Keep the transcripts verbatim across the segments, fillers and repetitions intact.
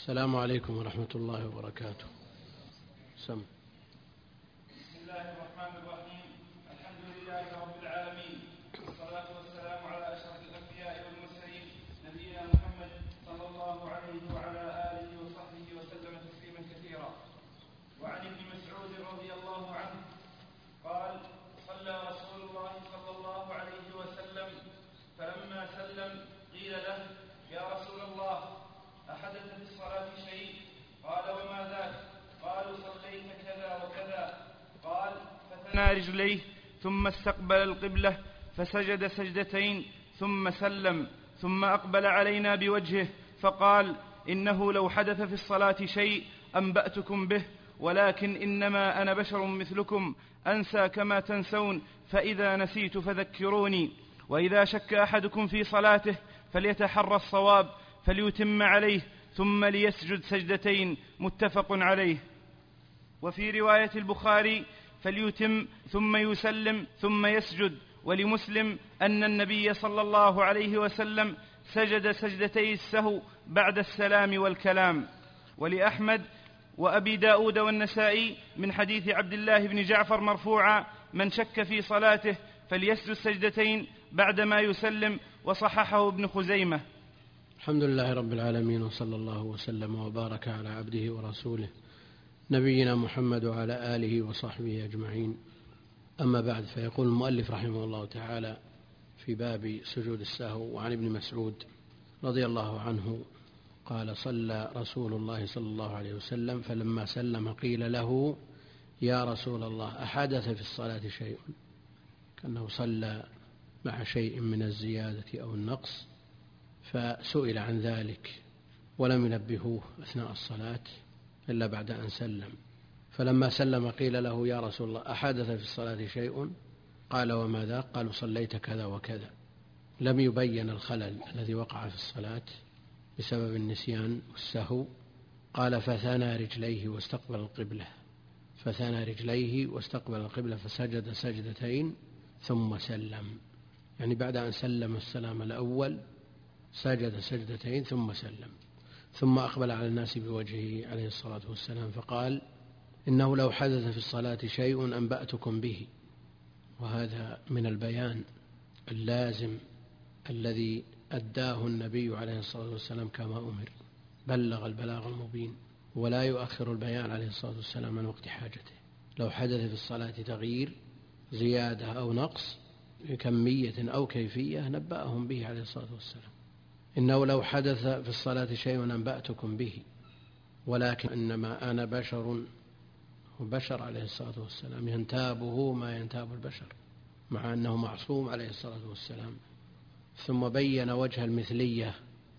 السلام عليكم ورحمة الله وبركاته. سم. بسم الله الرحمن الرحيم. الحمد لله رب العالمين، والصلاة والسلام على أشرف الأنبياء والمرسلين نبينا محمد صلى الله عليه وعلى آله وصحبه وسلم تسليما كثيرا. وعن ابن مسعود رضي الله عنه قال: صلى رسول الله صلى الله عليه وسلم فلما سلم قيل له: يا رسول الله، أحدث في الصلاة شيء؟ قال: وما ذاك؟ قالوا: صليت كذا وكذا. قال: فثنى رجليه ثم استقبل القبلة فسجد سجدتين ثم سلم، ثم أقبل علينا بوجهه فقال: إنه لو حدث في الصلاة شيء أنبأتكم به، ولكن إنما أنا بشر مثلكم أنسى كما تنسون، فإذا نسيت فذكروني. وإذا شك أحدكم في صلاته فليتحرى الصواب فليتم عليه ثم ليسجد سجدتين، متفق عليه. وفي رواية البخاري: فليتم ثم يسلم ثم يسجد. ولمسلم أن النبي صلى الله عليه وسلم سجد سجدتي السهو بعد السلام والكلام. ولأحمد وأبي داود والنسائي من حديث عبد الله بن جعفر مرفوعا: من شك في صلاته فليسجد سجدتين بعدما يسلم، وصححه ابن خزيمة. الحمد لله رب العالمين، وصلى الله وسلم وبارك على عبده ورسوله نبينا محمد وعلى آله وصحبه أجمعين. أما بعد، فيقول المؤلف رحمه الله تعالى في باب سجود السهو: وعن ابن مسعود رضي الله عنه قال: صلى رسول الله صلى الله عليه وسلم فلما سلم قيل له: يا رسول الله، أحدث في الصلاة شيء؟ كأنه صلى مع شيء من الزيادة أو النقص، فسئل عن ذلك ولم ينبهوه أثناء الصلاة إلا بعد أن سلم. فلما سلم قيل له: يا رسول الله، أحدث في الصلاة شيء؟ قال: وما ذاك؟ قالوا: صليت كذا وكذا. لم يبين الخلل الذي وقع في الصلاة بسبب النسيان والسهو. قال: فثنى رجليه واستقبل القبلة فثنى رجليه واستقبل القبلة فسجد سجدتين ثم سلم، يعني بعد أن سلم السلام الأول سجد سجدتين ثم سلم، ثم أقبل على الناس بوجهه عليه الصلاة والسلام فقال: إنه لو حدث في الصلاة شيء أنبأتكم به. وهذا من البيان اللازم الذي أداه النبي عليه الصلاة والسلام كما أمر، بلغ البلاغ المبين، ولا يؤخر البيان عليه الصلاة والسلام عن وقت حاجته. لو حدث في الصلاة تغيير، زيادة أو نقص، كمية أو كيفية، نبأهم به عليه الصلاة والسلام. إنه لو حدث في الصلاة شيء أنبأتكم به، ولكن إنما أنا بشر. وبشر عليه الصلاة والسلام ينتابه ما ينتاب البشر، مع أنه معصوم عليه الصلاة والسلام. ثم بين وجه المثلية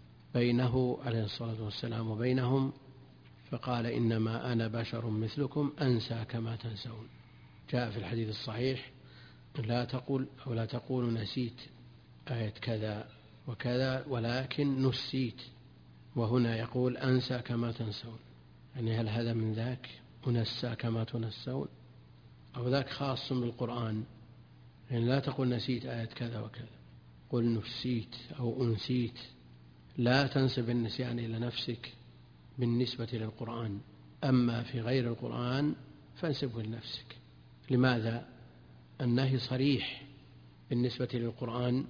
بينه عليه الصلاة والسلام وبينهم، فقال: إنما أنا بشر مثلكم أنسى كما تنسون. جاء في الحديث الصحيح: لا تقول أو لا تقول نسيت آية كذا وكذا، ولكن نسيت. وهنا يقول: أنسى كما تنسون، يعني هل هذا من ذاك؟ أنسى كما تنسون، أو ذاك خاص بالقرآن؟ يعني لا تقول نسيت آية كذا وكذا، قل نسيت أو أنسيت. لا تنسب النسيان إلى نفسك بالنسبة للقرآن، أما في غير القرآن فانسبه لنفسك. لماذا؟ النهي صريح بالنسبة للقرآن،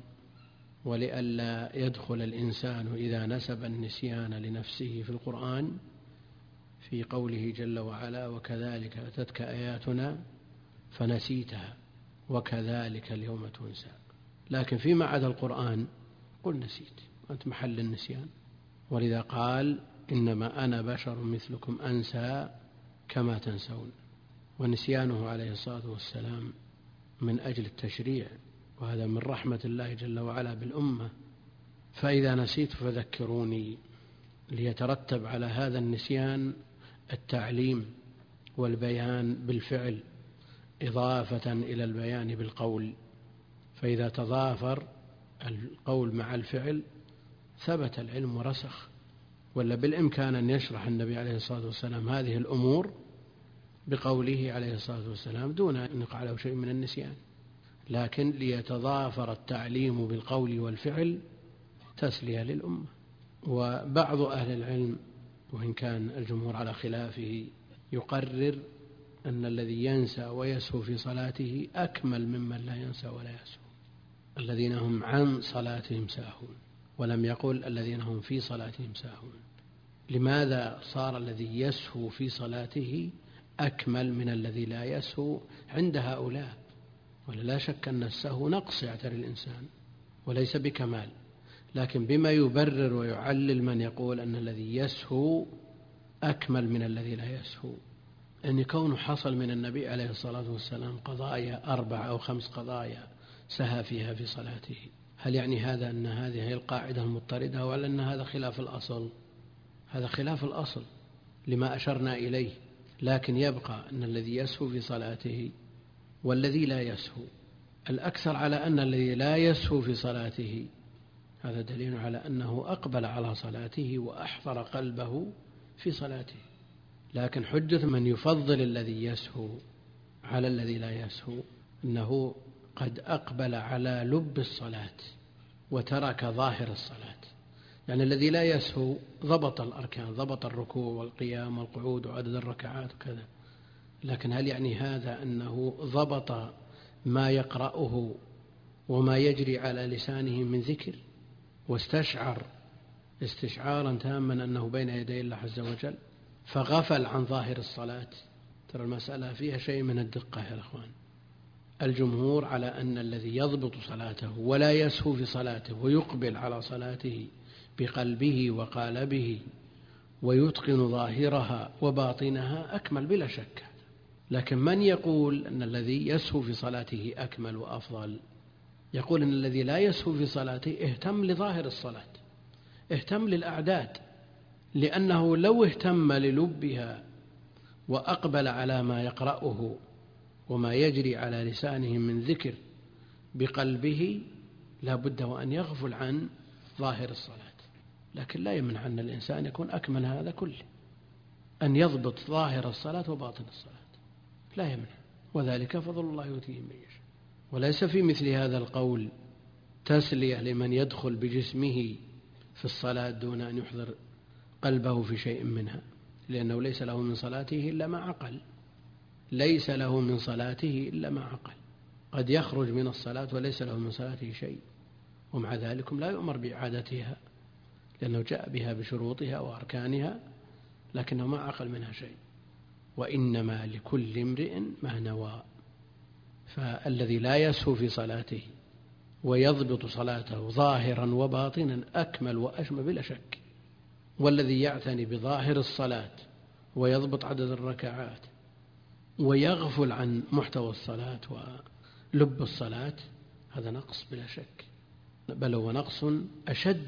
ولئلا يدخل الإنسان إذا نسب النسيان لنفسه في القرآن في قوله جل وعلا: وكذلك أتتك آياتنا فنسيتها وكذلك اليوم تنسى. لكن فيما عدا القرآن قل نسيت، أنت محل النسيان. ولذا قال: إنما أنا بشر مثلكم أنسى كما تنسون. ونسيانه عليه الصلاة والسلام من أجل التشريع، وهذا من رحمة الله جل وعلا بالأمة. فإذا نسيت فذكروني، ليترتب على هذا النسيان التعليم والبيان بالفعل إضافة إلى البيان بالقول. فإذا تضافر القول مع الفعل ثبت العلم ورسخ. ولا بالإمكان أن يشرح النبي عليه الصلاة والسلام هذه الأمور بقوله عليه الصلاة والسلام دون أن يقع له شيء من النسيان، لكن ليتضافر التعليم بالقول والفعل تسلية للأمة. وبعض أهل العلم وإن كان الجمهور على خلافه يقرر أن الذي ينسى ويسهو في صلاته أكمل ممن لا ينسى ولا يسهو، الذين هم عن صلاتهم ساهون، ولم يقل الذين هم في صلاتهم ساهون. لماذا صار الذي يسهو في صلاته أكمل من الذي لا يسهو عند هؤلاء؟ ولا شك أن السهو نقص يعتري الإنسان وليس بكمال، لكن بما يبرر ويعلل من يقول أن الذي يسهو أكمل من الذي لا يسهو، أن كونه حصل من النبي عليه الصلاة والسلام قضايا أربع أو خمس قضايا سهى فيها في صلاته. هل يعني هذا أن هذه هي القاعدة المضطردة، ولا أن هذا خلاف الأصل؟ هذا خلاف الأصل لما أشرنا إليه، لكن يبقى أن الذي يسهو في صلاته والذي لا يسهو، الأكثر على أن الذي لا يسهو في صلاته هذا دليل على أنه أقبل على صلاته وأحضر قلبه في صلاته. لكن حجة من يفضل الذي يسهو على الذي لا يسهو أنه قد أقبل على لب الصلاة وترك ظاهر الصلاة. يعني الذي لا يسهو ضبط الأركان، ضبط الركوع والقيام والقعود وعدد الركعات وكذا، لكن هل يعني هذا أنه ضبط ما يقرأه وما يجري على لسانه من ذكر واستشعر استشعارا تاما أنه بين يدي الله عز وجل فغفل عن ظاهر الصلاة؟ ترى المسألة فيها شيء من الدقة يا أخوان. الجمهور على أن الذي يضبط صلاته ولا يسهو في صلاته ويقبل على صلاته بقلبه وقالبه ويتقن ظاهرها وباطنها أكمل بلا شك. لكن من يقول أن الذي يسهو في صلاته أكمل وأفضل يقول أن الذي لا يسهو في صلاته اهتم لظاهر الصلاة، اهتم للأعداد، لأنه لو اهتم للبها وأقبل على ما يقرأه وما يجري على لسانه من ذكر بقلبه لا بد وأن يغفل عن ظاهر الصلاة. لكن لا يمنع أن الإنسان يكون أكمل هذا كله، أن يضبط ظاهر الصلاة وباطن الصلاة، لا يمنع، وذلك فضل الله يؤتيه من يشاء. وليس في مثل هذا القول تسلية لمن يدخل بجسمه في الصلاة دون أن يحضر قلبه في شيء منها، لأنه ليس له من صلاته إلا ما عقل، ليس له من صلاته إلا ما عقل. قد يخرج من الصلاة وليس له من صلاته شيء، ومع ذلك لا يؤمر بإعادتها لأنه جاء بها بشروطها وأركانها، لكنه ما عقل منها شيء. وإنما لكل امرئ ما نوى. فالذي لا يسهو في صلاته ويضبط صلاته ظاهرا وباطنا أكمل وأشمل بلا شك، والذي يعتني بظاهر الصلاة ويضبط عدد الركعات ويغفل عن محتوى الصلاة ولب الصلاة هذا نقص بلا شك، بل هو نقص أشد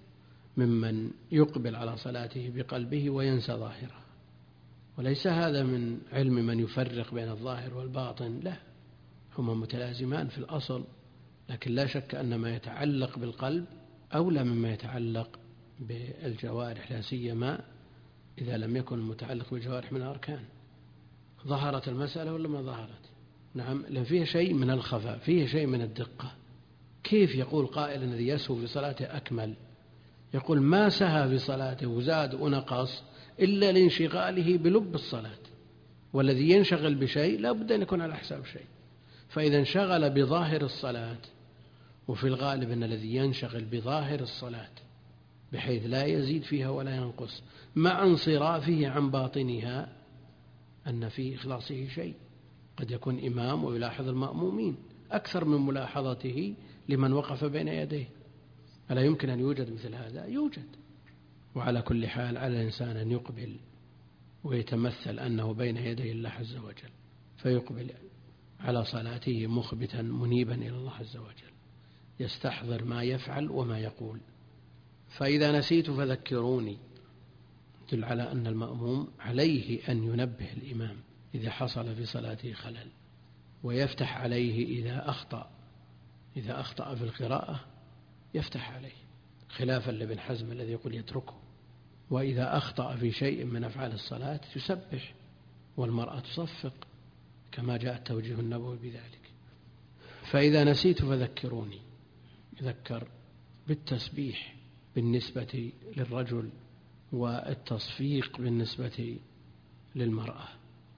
ممن يقبل على صلاته بقلبه وينسى ظاهره. وليس هذا من علم من يفرق بين الظاهر والباطن، لا، هما متلازمان في الأصل، لكن لا شك أن ما يتعلق بالقلب أولى مما يتعلق بالجوارح، لا سيما إذا لم يكن المتعلق بالجوارح من الأركان. ظهرت المسألة ولا ما ظهرت؟ نعم، لأن فيها شيء من الخفاء، فيها شيء من الدقة. كيف يقول قائل الذي يسهو في صلاته أكمل؟ يقول ما سهى في صلاته وزاد ونقص إلا لانشغاله بلب الصلاة، والذي ينشغل بشيء لا بد أن يكون على حساب شيء. فإذا انشغل بظاهر الصلاة، وفي الغالب أن الذي ينشغل بظاهر الصلاة بحيث لا يزيد فيها ولا ينقص مع انصرافه عن باطنها، أن في إخلاصه شيء. قد يكون إمام ويلاحظ المأمومين أكثر من ملاحظته لمن وقف بين يديه، ألا يمكن أن يوجد مثل هذا؟ يوجد. وعلى كل حال على الإنسان أن يقبل ويتمثل أنه بين يدي الله عز وجل، فيقبل على صلاته مخبتا منيبا إلى الله عز وجل، يستحضر ما يفعل وما يقول. فإذا نسيت فذكروني يدل على أن المأموم عليه أن ينبه الإمام إذا حصل في صلاته خلل، ويفتح عليه إذا أخطأ إذا أخطأ في القراءة يفتح عليه، خلافا لابن حزم الذي يقول يتركه. وإذا أخطأ في شيء من أفعال الصلاة يسبح، والمرأة تصفق كما جاء التوجيه النبوي بذلك. فإذا نسيت فذكروني، يذكر بالتسبيح بالنسبة للرجل والتصفيق بالنسبة للمرأة.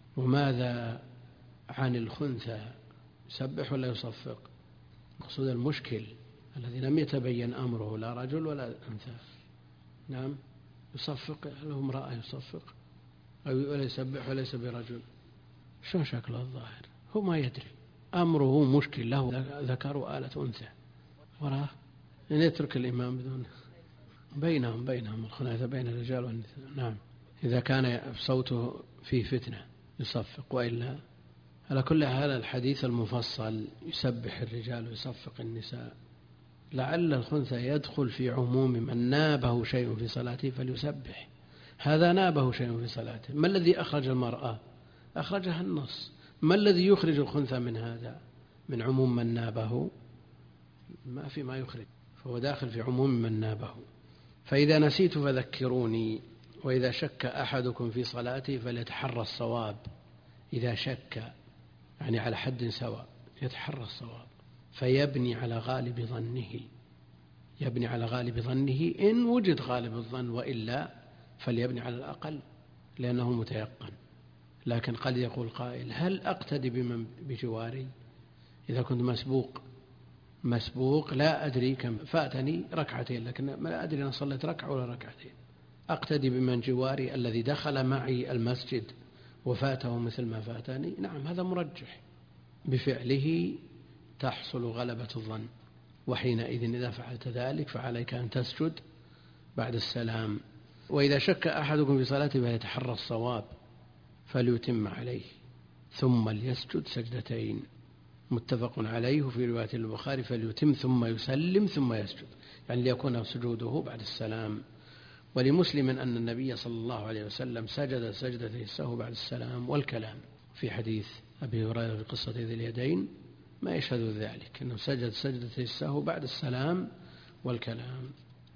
وماذا عن الخنثى؟ يسبح ولا يصفق؟ مقصود المشكل الذي لم يتبين أمره لا رجل ولا أنثى. نعم يصفق، هل هو امرأة يصفق أو ولا يسبح وليس برجل؟ شو شكله الظاهر؟ هو ما يدري، أمره مشكل، له ذكر وآلة أنثى وراه، يعني يترك الإمام بدون بينهم بينهم الخناثة بين الرجال والنساء. نعم إذا كان صوته فيه فتنة يصفق، وإلا على كل حال الحديث المفصل يسبح الرجال ويصفق النساء. لعل الخنثى يدخل في عموم من نابه شيء في صلاته فليسبح، هذا نابه شيء في صلاته. ما الذي أخرج المرأة؟ أخرجها النص. ما الذي يخرج الخنثى من هذا؟ من عموم من نابه ما في ما يخرج، فهو داخل في عموم من نابه. فإذا نسيت فذكروني، وإذا شك أحدكم في صلاته فليتحرى الصواب. إذا شك يعني على حد سواء يتحرى الصواب، فيبني على غالب ظنه، يبني على غالب ظنه إن وجد غالب الظن، وإلا فليبني على الأقل لأنه متيقن. لكن قد يقول قائل هل أقتدي بمن بجواري؟ إذا كنت مسبوق مسبوق لا أدري كم فاتني ركعتين، لكن ما أدري أنا صليت ركعة ولا ركعتين، أقتدي بمن جواري الذي دخل معي المسجد وفاته مثل ما فاتني. نعم هذا مرجح، بفعله تحصل غلبة الظن، وحينئذ إذا فعلت ذلك فعليك أن تسجد بعد السلام. وإذا شك أحدكم في صلاته فيتحرى الصواب فليتم عليه ثم ليسجد سجدتين، متفق عليه في رواية البخاري فليتم ثم يسلم ثم يسجد، يعني ليكون سجوده بعد السلام. ولمسلم أن النبي صلى الله عليه وسلم سجد سجدتي السهو بعد السلام والكلام، في حديث أبي هريرة في قصة ذي اليدين ما يشهد ذلك، أنه سجد سجدتي السهو بعد السلام والكلام.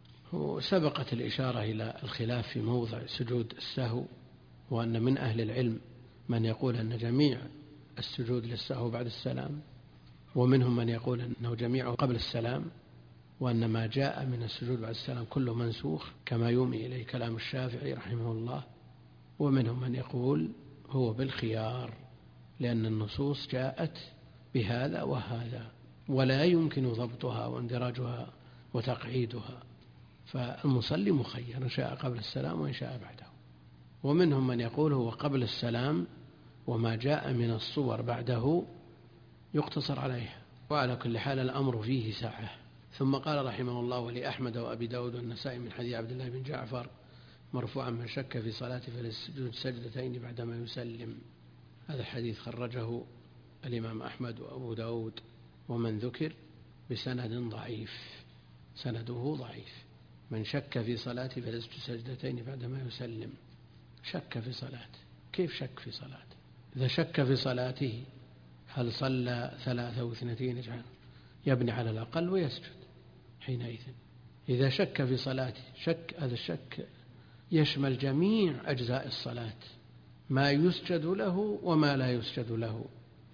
وسبقت الإشارة إلى الخلاف في موضع سجود السهو، وأن من أهل العلم من يقول أن جميع السجود للسهو بعد السلام، ومنهم من يقول أنه جميعه قبل السلام، وأن ما جاء من السجود بعد السلام كله منسوخ كما يومي إليه كلام الشافعي رحمه الله. ومنهم من يقول هو بالخيار، لأن النصوص جاءت بهذا وهذا ولا يمكن ضبطها واندراجها وتقعيدها، فالمصلي مخير إن شاء قبل السلام وإن شاء بعده. ومنهم من يقول هو قبل السلام وما جاء من الصور بعده يقتصر عليها. وعلى كل حال الأمر فيه سعة. ثم قال رحمه الله ولأحمد وأبي داود والنسائي من حديث عبد الله بن جعفر مرفوعا من شك في صلاته فليسجد سجدتين بعدما يسلم. هذا الحديث خرجه الإمام أحمد وأبو داود ومن ذكر بسند ضعيف، سنده ضعيف. من شك في صلاته فليسجد سجدتين بعدما يسلم. شك في صلاته، كيف شك في صلاته؟ إذا شك في صلاته هل صلى ثلاثة واثنتين يجعل يبني على الأقل ويسجد حينئذ. إذا شك في صلاته، شك هذا الشك يشمل جميع أجزاء الصلاة، ما يسجد له وما لا يسجد له.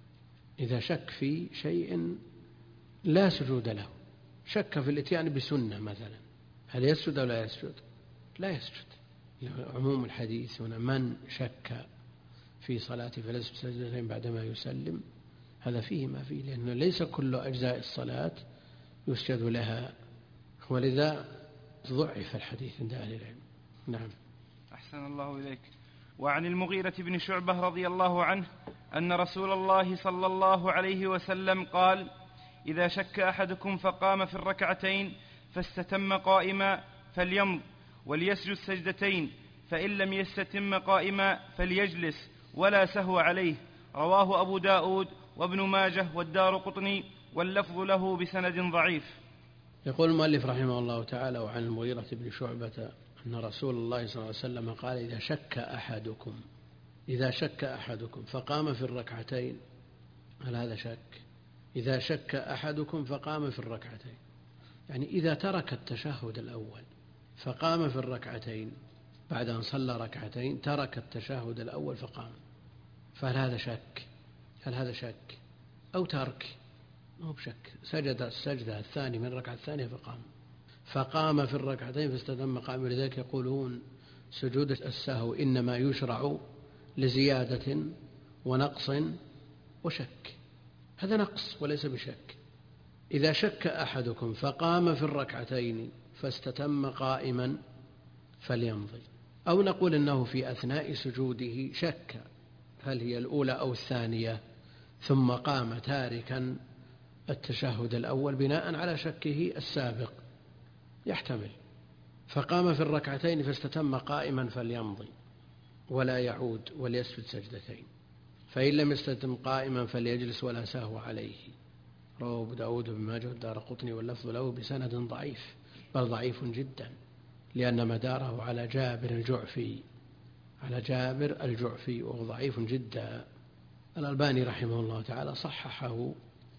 إذا شك في شيء لا سجود له، شك في الاتيان بسنة مثلا، هل يسجد أو لا يسجد؟ لا يسجد. عموم الحديث هنا من شك في صلاته فليسجد سجدتين بعدما يسلم، هذا فيه ما فيه، لأنه ليس كل أجزاء الصلاة يسجد لها، ولذا ضعف الحديث عند أهل العلم. نعم. أحسن الله إليك. وعن المغيرة بن شعبة رضي الله عنه أن رسول الله صلى الله عليه وسلم قال: إذا شك أحدكم فقام في الركعتين فاستتم قائما فليمض وليسجد سجدتين، فإن لم يستتم قائما فليجلس ولا سهو عليه. رواه أبو داود وابن ماجه والدارقطني واللفظ له بسند ضعيف. يقول المؤلف رحمه الله تعالى وعن المغيرة بن شعبة أن رسول الله صلى الله عليه وسلم قال: إذا شك أحدكم إذا شك أحدكم فقام في الركعتين. هل هذا شك؟ إذا شك أحدكم فقام في الركعتين، يعني إذا ترك التشهد الأول فقام في الركعتين بعد أن صلى ركعتين، ترك التشهد الأول فقام، فهل هذا شك؟ هل هذا شك أو ترك؟ مو بشك، سجد السجدة الثانية من الركعة الثانية فقام فقام في الركعتين فاستتم قائما. لذلك يقولون سجود السهو إنما يشرع لزيادة ونقص وشك، هذا نقص وليس بشك. إذا شك أحدكم فقام في الركعتين فاستتم قائما فليمضي، أو نقول إنه في أثناء سجوده شك هل هي الأولى أو الثانية، ثم قام تاركا التشهد الأول بناء على شكه السابق، يحتمل، فقام في الركعتين فاستتم قائما فليمضي ولا يعود وليسجد سجدتين، فإن لم يستتم قائما فليجلس ولا سهو عليه. رواه أبو داود بن ماجه والدارقطني واللفظ له بسند ضعيف، بل ضعيف جدا، لأن مداره على جابر الجعفي على جابر الجعفي وهو ضعيف جدا. الألباني رحمه الله تعالى صححه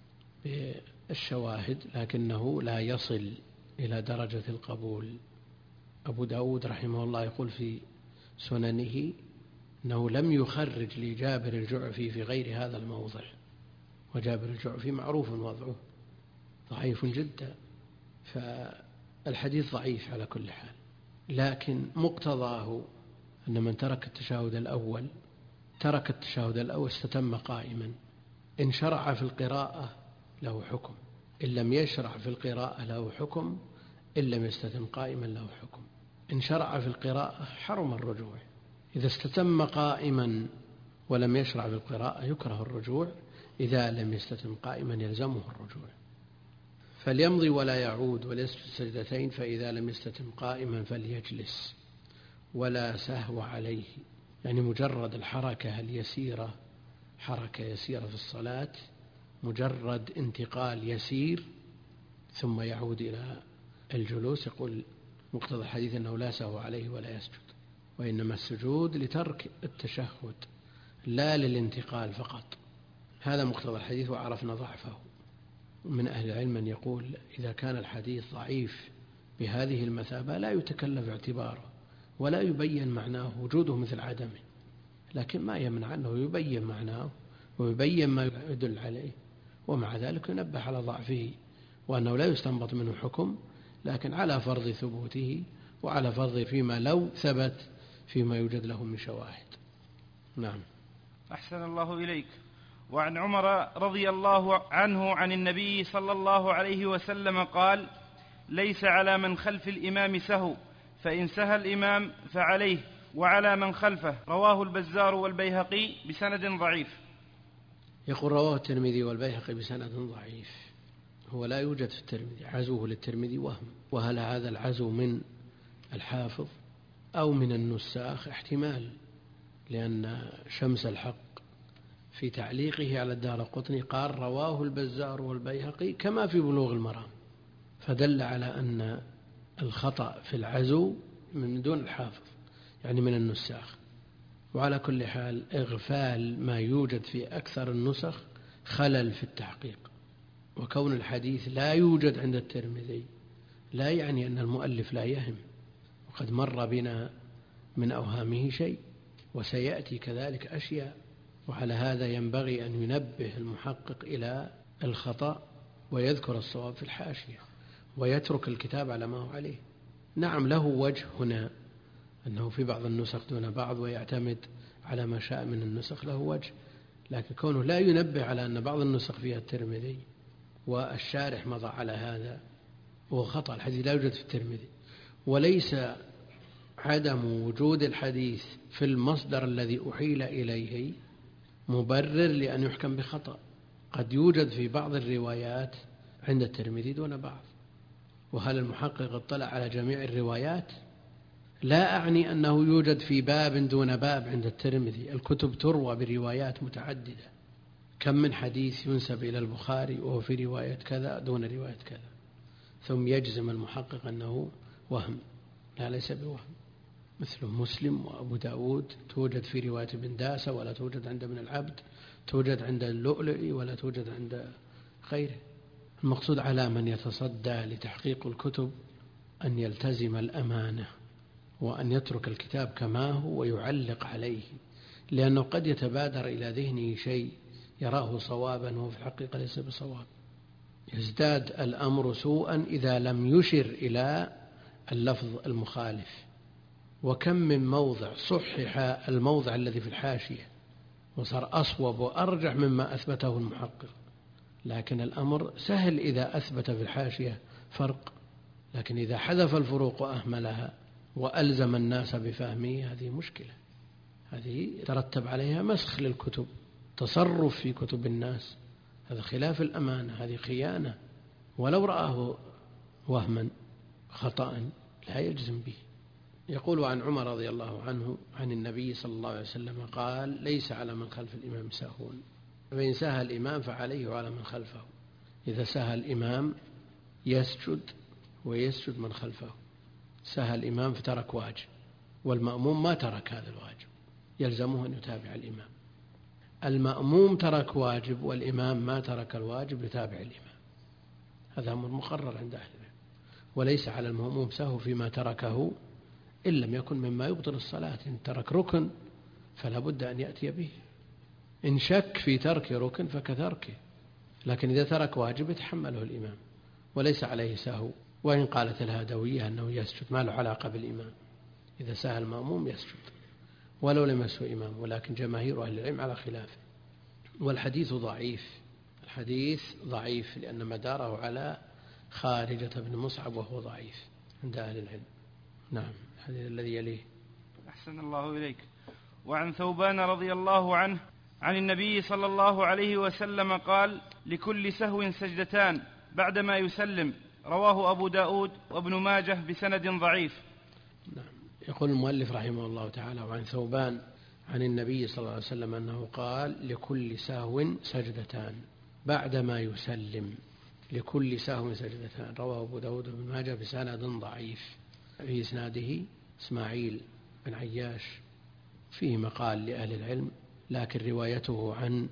بالشواهد لكنه لا يصل إلى درجة القبول. أبو داود رحمه الله يقول في سننه أنه لم يخرج لجابر الجعفي في غير هذا الموضع، وجابر الجعفي معروف وضعه ضعيف جدا، فالحديث ضعيف على كل حال. لكن مقتضاه أن من ترك التشهد الأول ترك التشهد الأول استتم قائما، إن شرع في القراءة له حكم، إن لم يشرع في القراءة له حكم، إن لم يستتم قائما له حكم. إن شرع في القراءة حرم الرجوع، إذا استتم قائما ولم يشرع في القراءة يكره الرجوع، إذا لم يستتم قائما يلزمه الرجوع. فليمضي ولا يعود وليسجد سجدتين، فإذا لم يستتم قائما فليجلس ولا سهو عليه، يعني مجرد الحركة اليسيرة، حركة يسيرة في الصلاة، مجرد انتقال يسير ثم يعود إلى الجلوس، يقول مقتضى الحديث أنه لا سهو عليه ولا يسجد، وإنما السجود لترك التشهد لا للانتقال فقط. هذا مقتضى الحديث وعرفنا ضعفه. من أهل العلم من يقول إذا كان الحديث ضعيف بهذه المثابة لا يتكلف اعتباره ولا يبين معناه، وجوده مثل عدمه، لكن ما يمنع أنه يبين معناه ويبين ما يدل عليه، ومع ذلك ينبه على ضعفه وأنه لا يستنبط منه حكم، لكن على فرض ثبوته وعلى فرض فيما لو ثبت فيما يوجد له من شواهد. نعم. أحسن الله إليك. وعن عمر رضي الله عنه عن النبي صلى الله عليه وسلم قال: ليس على من خلف الإمام سهو، فإن سهى الإمام فعليه وعلى من خلفه. رواه البزار والبيهقي بسند ضعيف. يقول رواه الترمذي والبيهقي بسند ضعيف، هو لا يوجد في الترمذي، عزوه للترمذي وهم، وهل هذا العزو من الحافظ أو من النساخ؟ احتمال، لأن شمس الحق في تعليقه على الدارقطني قال رواه البزار والبيهقي كما في بلوغ المرام، فدل على أن الخطأ في العزو من دون الحافظ، يعني من النساخ. وعلى كل حال إغفال ما يوجد في أكثر النسخ خلل في التحقيق، وكون الحديث لا يوجد عند الترمذي لا يعني أن المؤلف لا يهم، وقد مر بنا من أوهامه شيء وسيأتي كذلك أشياء، وعلى هذا ينبغي أن ينبه المحقق إلى الخطأ ويذكر الصواب في الحاشية ويترك الكتاب على ما هو عليه. نعم له وجه هنا أنه في بعض النسخ دون بعض ويعتمد على ما شاء من النسخ، له وجه، لكن كونه لا ينبه على أن بعض النسخ فيها الترمذي والشارح مضى على هذا هو خطأ. الحديث لا يوجد في الترمذي، وليس عدم وجود الحديث في المصدر الذي أحيل إليه مبرر لأن يحكم بخطأ، قد يوجد في بعض الروايات عند الترمذي دون بعض. وهل المحقق اطلع على جميع الروايات؟ لا أعني أنه يوجد في باب دون باب عند الترمذي، الكتب تروى بروايات متعددة، كم من حديث ينسب إلى البخاري وهو في رواية كذا دون رواية كذا، ثم يجزم المحقق أنه وهم. لا، ليس بوهم. مثل مسلم وأبو داود توجد في رواية ابن داسة ولا توجد عند ابن العبد، توجد عند اللؤلؤي ولا توجد عند غيره. المقصود على من يتصدى لتحقيق الكتب أن يلتزم الأمانة وأن يترك الكتاب كما هو ويعلق عليه، لأنه قد يتبادر إلى ذهنه شيء يراه صوابا وهو في الحقيقة ليس بصواب. يزداد الأمر سوءا إذا لم يشر إلى اللفظ المخالف، وكم من موضع صحح الموضع الذي في الحاشية وصار أصوب وأرجح مما أثبته المحقق، لكن الأمر سهل إذا أثبت في الحاشية فرق، لكن إذا حذف الفروق وأهملها وألزم الناس بفهمه هذه مشكلة، هذه ترتب عليها مسخ للكتب، تصرف في كتب الناس، هذا خلاف الأمانة، هذه خيانة، ولو رآه وهما خطأ لا يجزم به. يقول عن عمر رضي الله عنه عن النبي صلى الله عليه وسلم قال: ليس على من خلف الإمام سهو، فإن سهى الإمام فعليه وعلى من خلفه. إذا سهى الإمام يسجد ويسجد من خلفه، سهى الإمام فترك واجب، والمأموم ما ترك هذا الواجب، يلزمه أن يتابع الإمام. المأموم ترك واجب والإمام ما ترك الواجب يتابع الإمام، هذا أمر مقرر عند أهل العلم. وليس على المأموم سهو فيما تركه إن لم يكن مما يبطل الصلاة، إن ترك ركن فلا بد أن يأتي به، إن شك في ترك ركن فكتركه، لكن إذا ترك واجب يتحمله الإمام وليس عليه سهو. وإن قالت الهادوية أنه يسجد ما له علاقة بالإمام، إذا سهى المأموم يسجد ولو لم يسهو إمام، ولكن جماهير أهل العلم على خلافه. والحديث ضعيف، الحديث ضعيف لأن مداره على خارجة بن مصعب وهو ضعيف عند أهل العلم. نعم. الحديث الذي يليه. أحسن الله إليك. وعن ثوبان رضي الله عنه عن النبي صلى الله عليه وسلم قال: لكل سهو سجدتان بعدما يسلم، رواه أبو داود وابن ماجه بسند ضعيف. نعم. يقول المؤلف رحمه الله تعالى: وعن ثوبان عن النبي صلى الله عليه وسلم أنه قال: لكل سهو سجدتان بعدما يسلم، لكل سهو سجدتان، رواه أبو داود وابن ماجه بسند ضعيف، في إسناده إسماعيل بن عياش، فيه مقال لأهل العلم، لكن روايته عن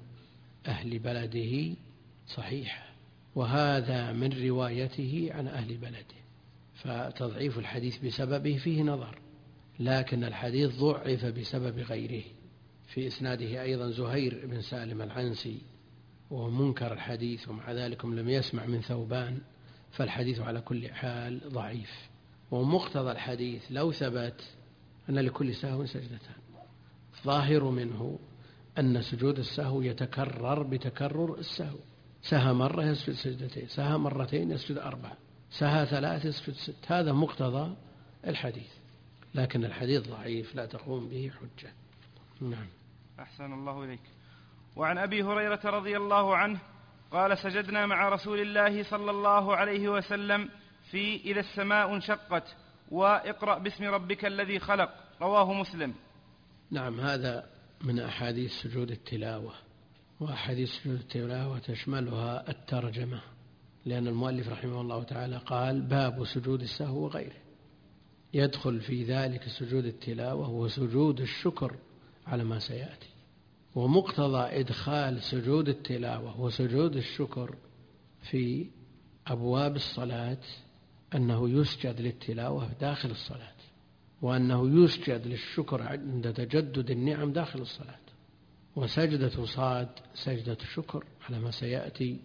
أهل بلده صحيحة، وهذا من روايته عن أهل بلده، فتضعيف الحديث بسببه فيه نظر، لكن الحديث ضعف بسبب غيره. في إسناده أيضا زهير بن سالم العنسي وهو منكر الحديث، ومع ذلك لم يسمع من ثوبان، فالحديث على كل حال ضعيف. ومقتضى الحديث لو ثبت أن لكل سهو سجدتان، ظاهر منه أن سجود السهو يتكرر بتكرر السهو، سهى مرة يسجد سجدتين، سهى مرتين يسجد أربع، سهى ثلاث يسجد ست، هذا مقتضى الحديث، لكن الحديث ضعيف لا تقوم به حجة. نعم. أحسن الله إليك. وعن أبي هريرة رضي الله عنه قال: سجدنا مع رسول الله صلى الله عليه وسلم في إذا السماء انشقت واقرأ باسم ربك الذي خلق، رواه مسلم. نعم. هذا من أحاديث سجود التلاوة، وأحاديث سجود التلاوة تشملها الترجمة، لأن المؤلف رحمه الله تعالى قال: باب سجود السهو وغيره، يدخل في ذلك سجود التلاوة وسجود الشكر على ما سيأتي. ومقتضى إدخال سجود التلاوة وسجود الشكر في أبواب الصلاة أنه يسجد للتلاوة داخل الصلاة، وأنه يسجد للشكر عند تجدد النعم داخل الصلاة. وسجدة صاد سجدة شكر على ما سيأتي،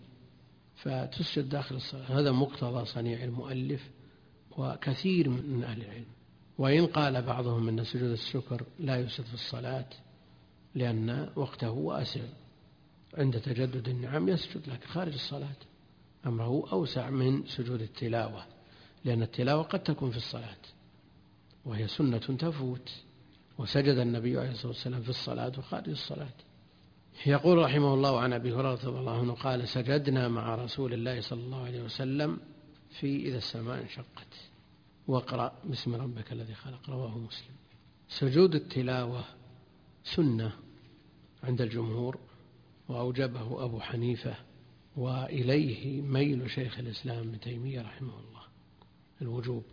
فتسجد داخل الصلاة، هذا مقتضى صنيع المؤلف وكثير من أهل العلم. وإن قال بعضهم أن سجود الشكر لا يسجد في الصلاة لأن وقته واسع، عند تجدد النعم يسجد، لكن خارج الصلاة أمره أوسع من سجود التلاوة، لأن التلاوة قد تكون في الصلاة وهي سنة تفوت، وسجد النبي عليه الصلاة والسلام في الصلاة وخارج الصلاة. يقول رحمه الله: عن أبي هريرة رضي الله عنه قال: سجدنا مع رسول الله صلى الله عليه وسلم في إذا السماء انشقت واقرأ باسم ربك الذي خلق، رواه مسلم. سجود التلاوة سنة عند الجمهور، وأوجبه أبو حنيفة، وإليه ميل شيخ الإسلام ابن تيمية رحمه الله الوجوب.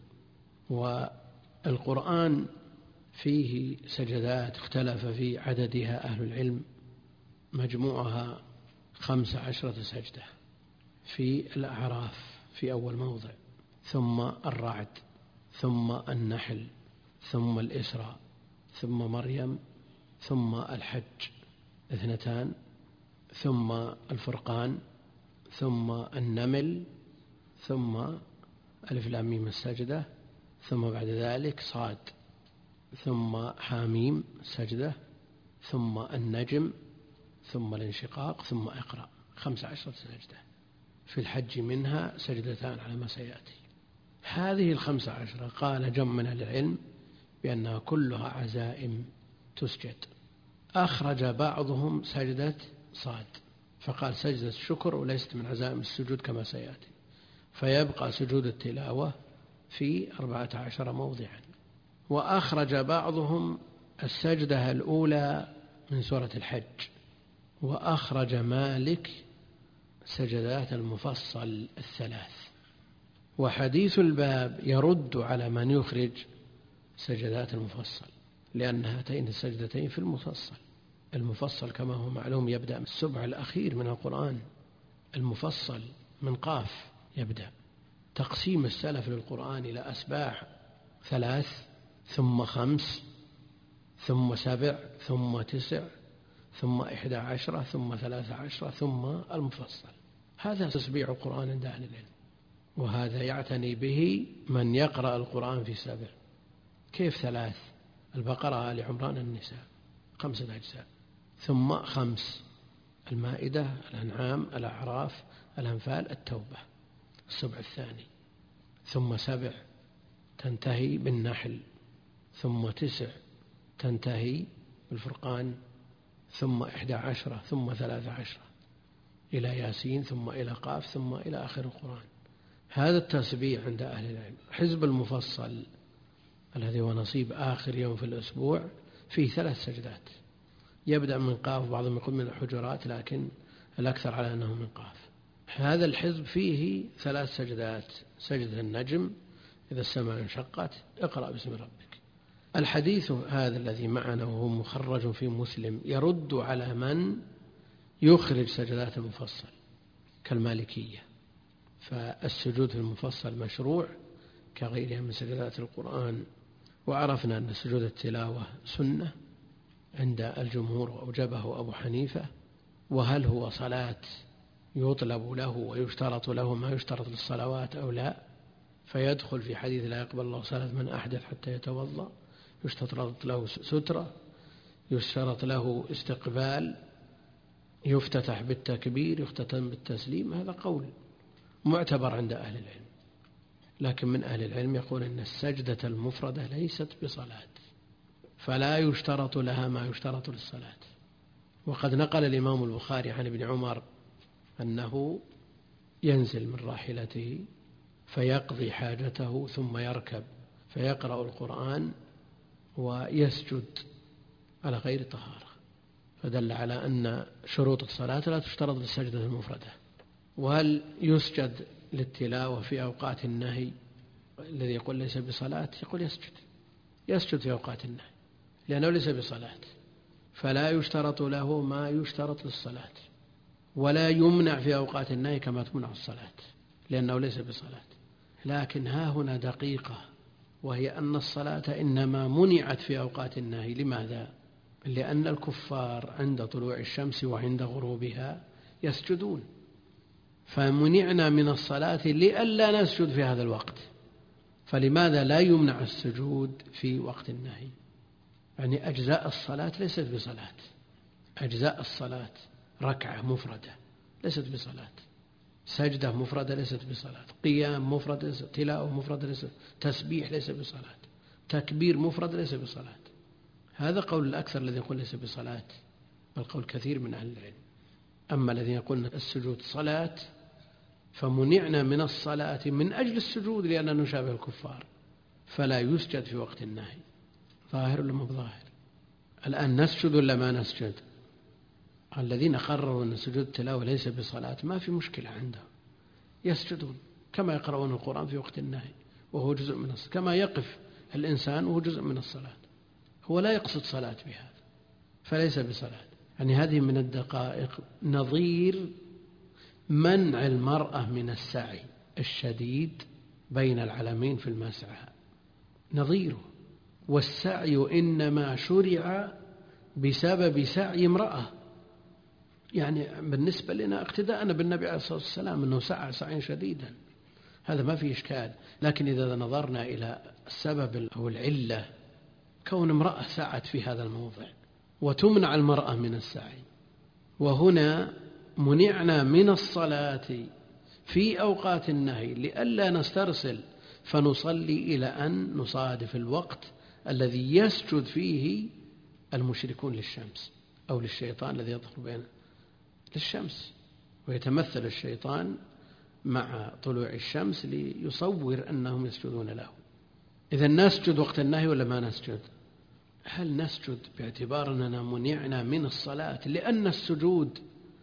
والقرآن فيه سجدات اختلف في عددها أهل العلم، مجموعها خمس عشرة سجدة، في الأعراف في أول موضع، ثم الرعد، ثم النحل، ثم الإسراء، ثم مريم، ثم الحج اثنتان، ثم الفرقان، ثم النمل، ثم ألف لام ميم السجدة، ثم بعد ذلك صاد ثم حاميم سجدة، ثم النجم، ثم الانشقاق، ثم اقرأ، خمس عشرة سجدة. في الحج منها سجدتان على ما سيأتي. هذه الخمس عشرة قال جمع من العلم بأنها كلها عزائم تسجد. أخرج بعضهم سجدة صاد فقال سجدة الشكر وليست من عزائم السجود كما سيأتي، فيبقى سجود التلاوة في أربعة عشر موضعا. وأخرج بعضهم السجدة الأولى من سورة الحج. وأخرج مالك سجدات المفصل الثلاث. وحديث الباب يرد على من يخرج سجدات المفصل، لأن هاتين السجدتين في المفصل. المفصل كما هو معلوم يبدأ من السبع الأخير من القرآن، المفصل من قاف يبدأ. تقسيم السلف للقرآن إلى أسباع ثلاث، ثم خمس، ثم سبع، ثم تسع، ثم إحدى عشرة، ثم ثلاث عشرة، ثم المفصل. هذا تسبيع القرآن عند أهل العلم، وهذا يعتني به من يقرأ القرآن في سبع. كيف ثلاث؟ البقرة، آل عمران، النساء، خمسة أجزاء. ثم خمس، المائدة، الأنعام، الأعراف، الأنفال، التوبة، السبع الثاني. ثم سبع تنتهي بالنحل، ثم تسع تنتهي بالفرقان، ثم إحدى عشرة، ثم ثلاث عشرة إلى ياسين، ثم إلى قاف، ثم إلى آخر القرآن. هذا التسبيح عند أهل العلم. حزب المفصل الذي هو نصيب آخر يوم في الأسبوع فيه ثلاث سجدات، يبدأ من قاف، بعضهم يقول من الحجرات، لكن الأكثر على أنه من قاف. هذا الحزب فيه ثلاث سجدات: سجدة النجم إذا السماء انشقت، اقرأ باسم ربك. الحديث هذا الذي معنا وهو مخرج في مسلم يرد على من يخرج سجدات المفصل كالمالكية، فالسجود في المفصل مشروع كغيرها من سجدات القرآن. وعرفنا أن سجود التلاوة سنة عند الجمهور وأوجبه أبو حنيفة. وهل هو صلاة يطلب له ويشترط له ما يشترط للصلوات أو لا؟ فيدخل في حديث لا يقبل الله صلاة من أحدث حتى يتوضأ. يشترط له سترة، يشترط له استقبال، يفتتح بالتكبير، يختتم بالتسليم. هذا قول معتبر عند أهل العلم. لكن من أهل العلم يقول أن السجدة المفردة ليست بصلاة، فلا يشترط لها ما يشترط للصلاة. وقد نقل الإمام البخاري عن ابن عمر أنه ينزل من راحلته فيقضي حاجته ثم يركب فيقرأ القرآن ويسجد على غير طهارة، فدل على أن شروط الصلاة لا تشترط للسجدة المفردة. وهل يسجد للتلاوة في أوقات النهي؟ الذي يقول ليس بصلاة يقول يسجد يسجد في أوقات النهي لأنه ليس بصلاة، فلا يشترط له ما يشترط للصلاة، ولا يمنع في أوقات النهي كما تمنع الصلاة لأنه ليس بصلاة. لكن ها هنا دقيقة، وهي أن الصلاة إنما منعت في أوقات النهي. لماذا؟ لأن الكفار عند طلوع الشمس وعند غروبها يسجدون، فمنعنا من الصلاة لئلا نسجد في هذا الوقت. فلماذا لا يمنع السجود في وقت النهي؟ يعني أجزاء الصلاة ليست بصلاة، أجزاء الصلاة ركعة مفردة ليست بصلاة، سجدة مفردة ليست بصلاة، قيام مفرد ليس، تلاوة مفردة ليس، تسبيح ليس بصلاة، تكبير مفرد ليس بصلاة. هذا قول الأكثر الذي يقول ليس بصلاة، بل قول كثير من أهل العلم. أما الذين يقولون السجود صلاة فمنعنا من الصلاة من أجل السجود لأننا نشابه الكفار، فلا يسجد في وقت النهي. ظاهر ولا مو ظاهر؟ الآن نسجد ولا ما نسجد؟ الذين قرروا أن سجود التلاوة ليس بصلاة ما في مشكلة عندهم، يسجدون كما يقرؤون القرآن في وقت النهي وهو جزء من الصلاة، كما يقف الإنسان وهو جزء من الصلاة، هو لا يقصد صلاة بهذا فليس بصلاة. يعني هذه من الدقائق نظير منع المرأة من السعي الشديد بين العلمين في المسعى، نظيره. والسعي إنما شرع بسبب سعي امرأة، يعني بالنسبة لنا اقتداءنا بالنبي عليه الصلاة والسلام أنه سعى سعيا شديدا، هذا ما فيه إشكال. لكن إذا نظرنا إلى السبب أو العلة كون امرأة سعت في هذا الموضع، وتمنع المرأة من السعي. وهنا منعنا من الصلاة في أوقات النهي لئلا نسترسل فنصلي إلى أن نصادف الوقت الذي يسجد فيه المشركون للشمس أو للشيطان الذي يدخل بين للشمس، ويتمثل الشيطان مع طلوع الشمس ليصور أنهم يسجدون له. إذا نسجد وقت النهي ولا ما نسجد؟ هل نسجد باعتبار أننا منعنا من الصلاة لأن السجود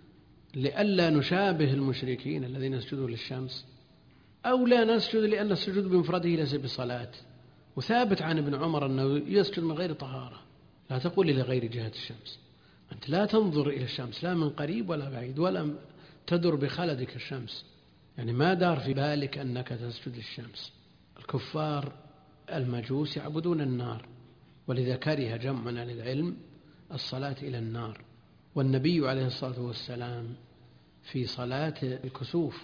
لئلا نشابه المشركين الذين يسجدون للشمس، أو لا نسجد لأن السجود بمفرده ليس بصلاة؟ وثابت عن ابن عمر أنه يسجد من غير طهارة. لا تقول لغير جهة الشمس، أنت لا تنظر إلى الشمس لا من قريب ولا بعيد، ولا تدر بخلدك الشمس، يعني ما دار في بالك أنك تسجد للشمس. الكفار المجوس يعبدون النار، ولذا كره جمع من أهل العلم الصلاة إلى النار. والنبي عليه الصلاة والسلام في صلاة الكسوف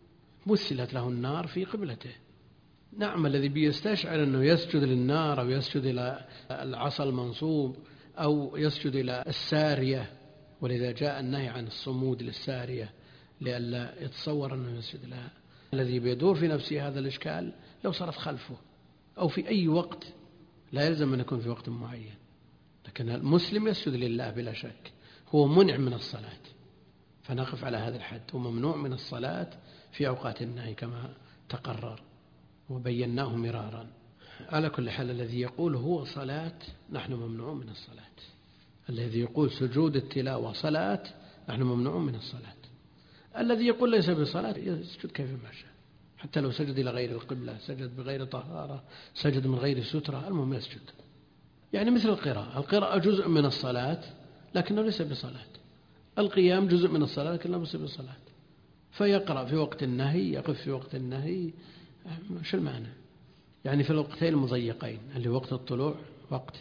مثلت له النار في قبلته. نعم، الذي بيستشعر أنه يسجد للنار أو يسجد إلى العصا المنصوب أو يسجد إلى السارية، ولذا جاء النهي عن الصمود للسارية لئلا يتصور أنه يسجد لها. الذي بيدور في نفسه هذا الإشكال لو صرف خلفه أو في أي وقت، لا يلزم أن يكون في وقت معين، لكن المسلم يسجد لله بلا شك، هو منع من الصلاة، فنقف على هذا الحد، هو ممنوع من الصلاة في أوقات النهي كما تقرر وبيناه مرارا. على كل حال الذي يقول هو صلاة نحن ممنوع من الصلاة، الذي يقول سجود التلاوة صلاة نحن ممنوع من الصلاة. الذي يقول ليس بصلاة يسجد كيف ما شاء، حتى لو سجد إلى غير القبلة، سجد بغير طهارة، سجد من غير سترة، المهم يسجد. يعني مثل القراءة، القراءة جزء من الصلاة لكنه ليس بصلاة، القيام جزء من الصلاة لكنه ليس بصلاة، فيقرأ في وقت النهي، يقف في وقت النهي، شو المعنى؟ يعني في الوقتين المضيقين اللي وقت الطلوع وقت.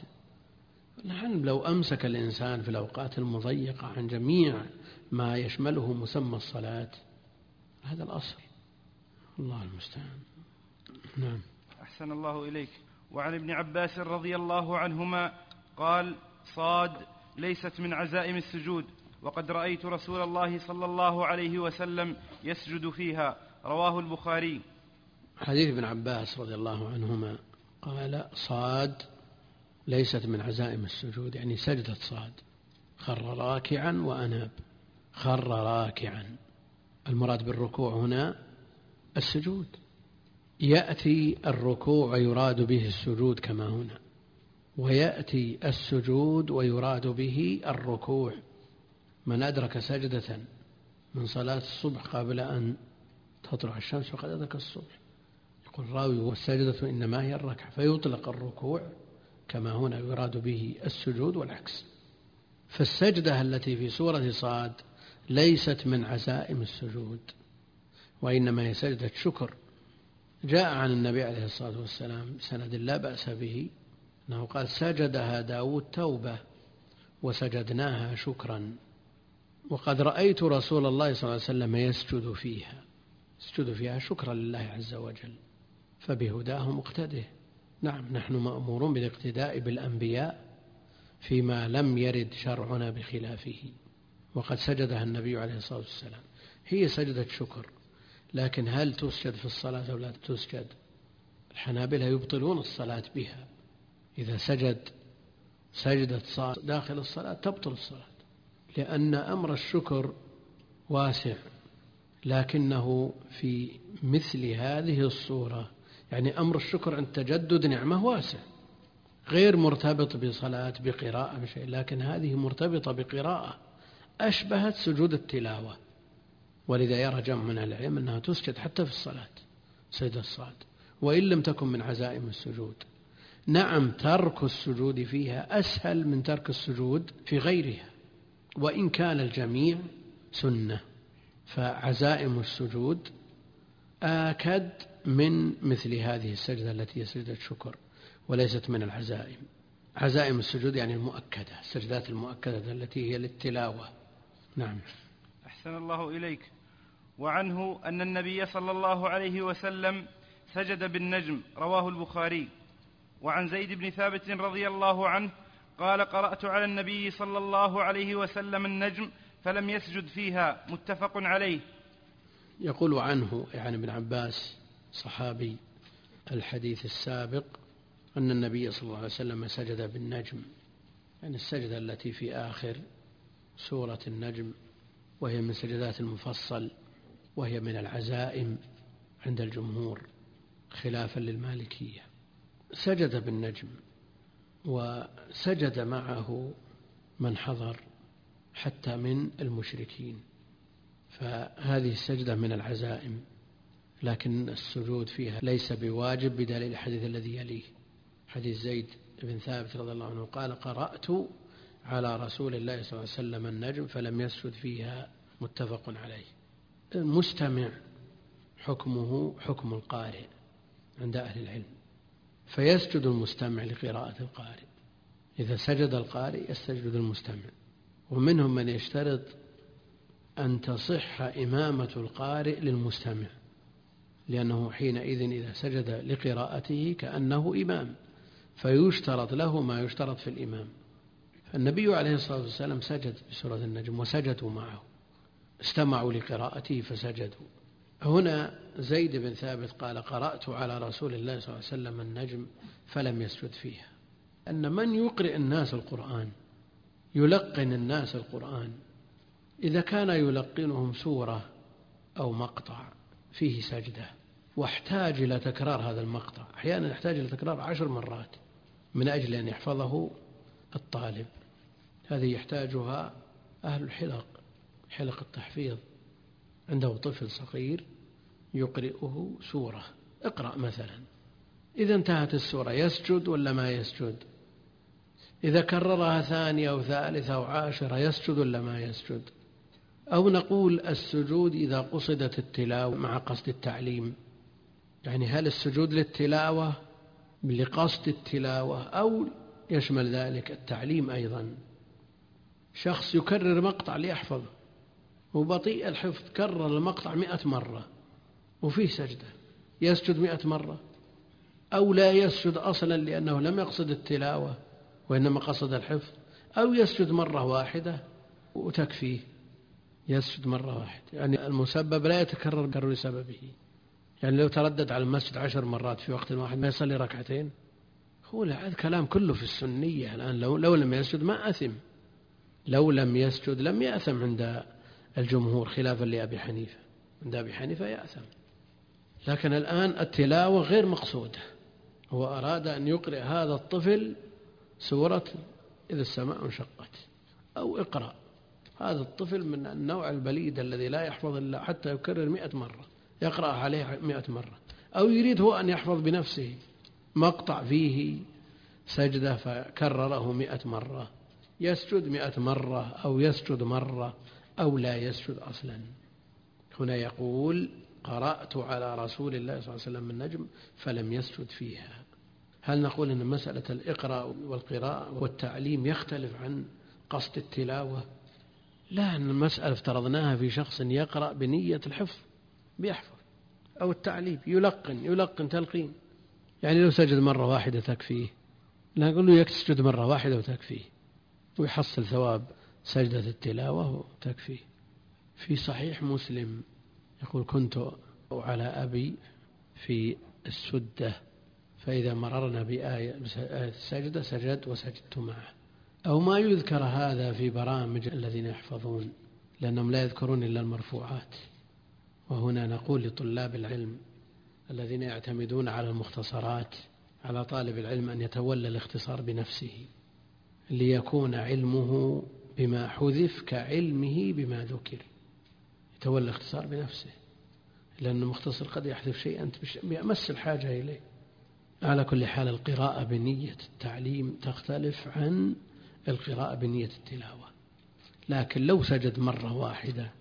نحن لو أمسك الإنسان في الأوقات المضيقة عن جميع ما يشمله مسمى الصلاة هذا الأصل، الله المستعان. نعم. أحسن الله إليك. وعن ابن عباس رضي الله عنهما قال: صاد ليست من عزائم السجود، وقد رأيت رسول الله صلى الله عليه وسلم يسجد فيها. رواه البخاري. حديث ابن عباس رضي الله عنهما قال: صاد ليست من عزائم السجود، يعني سجدة صاد، خر راكعا وأناب. خر راكعا، المراد بالركوع هنا السجود، يأتي الركوع ويراد به السجود كما هنا، ويأتي السجود ويراد به الركوع. من أدرك سجدة من صلاة الصبح قبل أن تطلع الشمس فقد أدرك الصبح. يقول الراوي: والسجدة إنما هي الركعة، فيطلق الركوع كما هنا يراد به السجود والعكس. فالسجدة التي في سورة صاد ليست من عزائم السجود، وإنما هي سجدة شكر. جاء عن النبي عليه الصلاة والسلام سند لا بأس به أنه قال: سجدها داود توبة وسجدناها شكرا. وقد رأيت رسول الله صلى الله عليه وسلم يسجد فيها، يسجد فيها شكرا لله عز وجل، فبهداه مقتده. نعم، نحن مأمورون بالاقتداء بالأنبياء فيما لم يرد شرعنا بخلافه، وقد سجدها النبي عليه الصلاة والسلام. هي سجدة شكر، لكن هل تسجد في الصلاة أو لا تسجد؟ الحنابلة يبطلون الصلاة بها. إذا سجد سجدة صلاة داخل الصلاة تبطل الصلاة، لأن أمر الشكر واسع، لكنه في مثل هذه الصورة، يعني أمر الشكر عند تجدد نعمة واسع، غير مرتبط بصلاة بقراءة بشيء، لكن هذه مرتبطة بقراءة أشبهت سجود التلاوة، ولذا يرى جمع من العلم أنها تسجد حتى في الصلاة سجدة الصاد، وإن لم تكن من عزائم السجود. نعم، ترك السجود فيها أسهل من ترك السجود في غيرها، وإن كان الجميع سنة، فعزائم السجود آكد من مثل هذه السجدة التي هي سجدة شكر وليست من العزائم. عزائم السجود يعني المؤكدة، السجدات المؤكدة التي هي للتلاوة. نعم. أحسن الله إليك. وعنه أن النبي صلى الله عليه وسلم سجد بالنجم. رواه البخاري. وعن زيد بن ثابت رضي الله عنه قال قرأت على النبي صلى الله عليه وسلم النجم فلم يسجد فيها، متفق عليه. يقول عنه يعني ابن عباس صحابي الحديث السابق أن النبي صلى الله عليه وسلم سجد بالنجم، يعني السجدة التي في آخر سورة النجم، وهي من سجدات المفصل، وهي من العزائم عند الجمهور خلافا للمالكية. سجد بالنجم، وسجد معه من حضر حتى من المشركين، فهذه السجدة من العزائم، لكن السجود فيها ليس بواجب بدليل الحديث الذي يليه، حديث زيد بن ثابت رضي الله عنه قال قرأت على رسول الله صلى الله عليه وسلم النجم فلم يسجد فيها، متفق عليه. المستمع حكمه حكم القارئ عند أهل العلم، فيسجد المستمع لقراءة القارئ، إذا سجد القارئ يسجد المستمع. ومنهم من يشترط أن تصح إمامة القارئ للمستمع، لأنه حينئذ إذا سجد لقراءته كأنه إمام، فيشترط له ما يشترط في الإمام. فالنبي عليه الصلاة والسلام سجد بسورة النجم وسجدوا معه، استمعوا لقراءته فسجدوا. هنا زيد بن ثابت قال قرأت على رسول الله صلى الله عليه وسلم النجم فلم يسجد فيها، أن من يقرئ الناس القرآن يلقن الناس القرآن، إذا كان يلقنهم سورة أو مقطع فيه سجدة واحتاج إلى تكرار هذا المقطع، أحيانا يحتاج إلى تكرار عشر مرات من أجل أن يحفظه الطالب، هذه يحتاجها أهل الحلق، حلق التحفيظ، عنده طفل صغير يقرئه سورة، اقرأ مثلا، إذا انتهت السورة يسجد ولا ما يسجد؟ إذا كررها ثانية أو ثالثة أو عاشرة يسجد ولا ما يسجد؟ أو نقول السجود إذا قصدت التلاوة مع قصد التعليم، يعني هل السجود للتلاوة لقصد التلاوة أو يشمل ذلك التعليم أيضا؟ شخص يكرر مقطع ليحفظ وبطيء الحفظ، كرر المقطع مئة مرة وفيه سجدة، يسجد مئة مرة أو لا يسجد أصلا لأنه لم يقصد التلاوة وإنما قصد الحفظ؟ أو يسجد مرة واحدة وتكفيه، يسجد مرة واحدة، يعني المسبب لا يتكرر لسببه. يعني لو تردد على المسجد عشر مرات في وقت واحد ما يصلي ركعتين؟ هو هذا كلام كله في السنية الآن. لو, لو لم يسجد ما أثم، لو لم يسجد لم يأثم عند الجمهور خلافا لأبي حنيفة، عند أبي حنيفة يأثم. لكن الآن التلاوة غير مقصودة، هو أراد أن يقرأ هذا الطفل سورة إذا السماء انشقت أو اقرأ، هذا الطفل من النوع البليد الذي لا يحفظ إلا حتى يكرر مئة مرة، يقرأ عليه مئة مرة، أو يريد هو أن يحفظ بنفسه مقطع فيه سجدة فكرره مئة مرة، يسجد مئة مرة أو يسجد مرة أو لا يسجد أصلا. هنا يقول قرأت على رسول الله صلى الله عليه وسلم النجم فلم يسجد فيها. هل نقول أن مسألة الإقراء والقراءة والتعليم يختلف عن قصد التلاوة؟ لا، أن المسألة افترضناها في شخص يقرأ بنية الحفظ بيحفظ، أو التعليم يلقن يلقن تلقين، يعني لو سجد مرة واحدة تكفيه، لا نقول له يسجد مرة واحدة وتكفيه ويحصل ثواب سجدة التلاوة وتكفيه. في صحيح مسلم يقول كنت على أبي في السدة فإذا مررنا بآية السجدة سجدت وسجدت معه، أو ما يذكر هذا في برامج الذين يحفظون لأنهم لا يذكرون إلا المرفوعات. وهنا نقول لطلاب العلم الذين يعتمدون على المختصرات على طالب العلم أن يتولى الاختصار بنفسه ليكون علمه بما حذف كعلمه بما ذكر، يتولى الاختصار بنفسه، لأن المختصر قد يحذف شيئا أنت بأمس الحاجة إليه. على كل حال القراءة بنية التعليم تختلف عن القراءة بنية التلاوة، لكن لو سجد مرة واحدة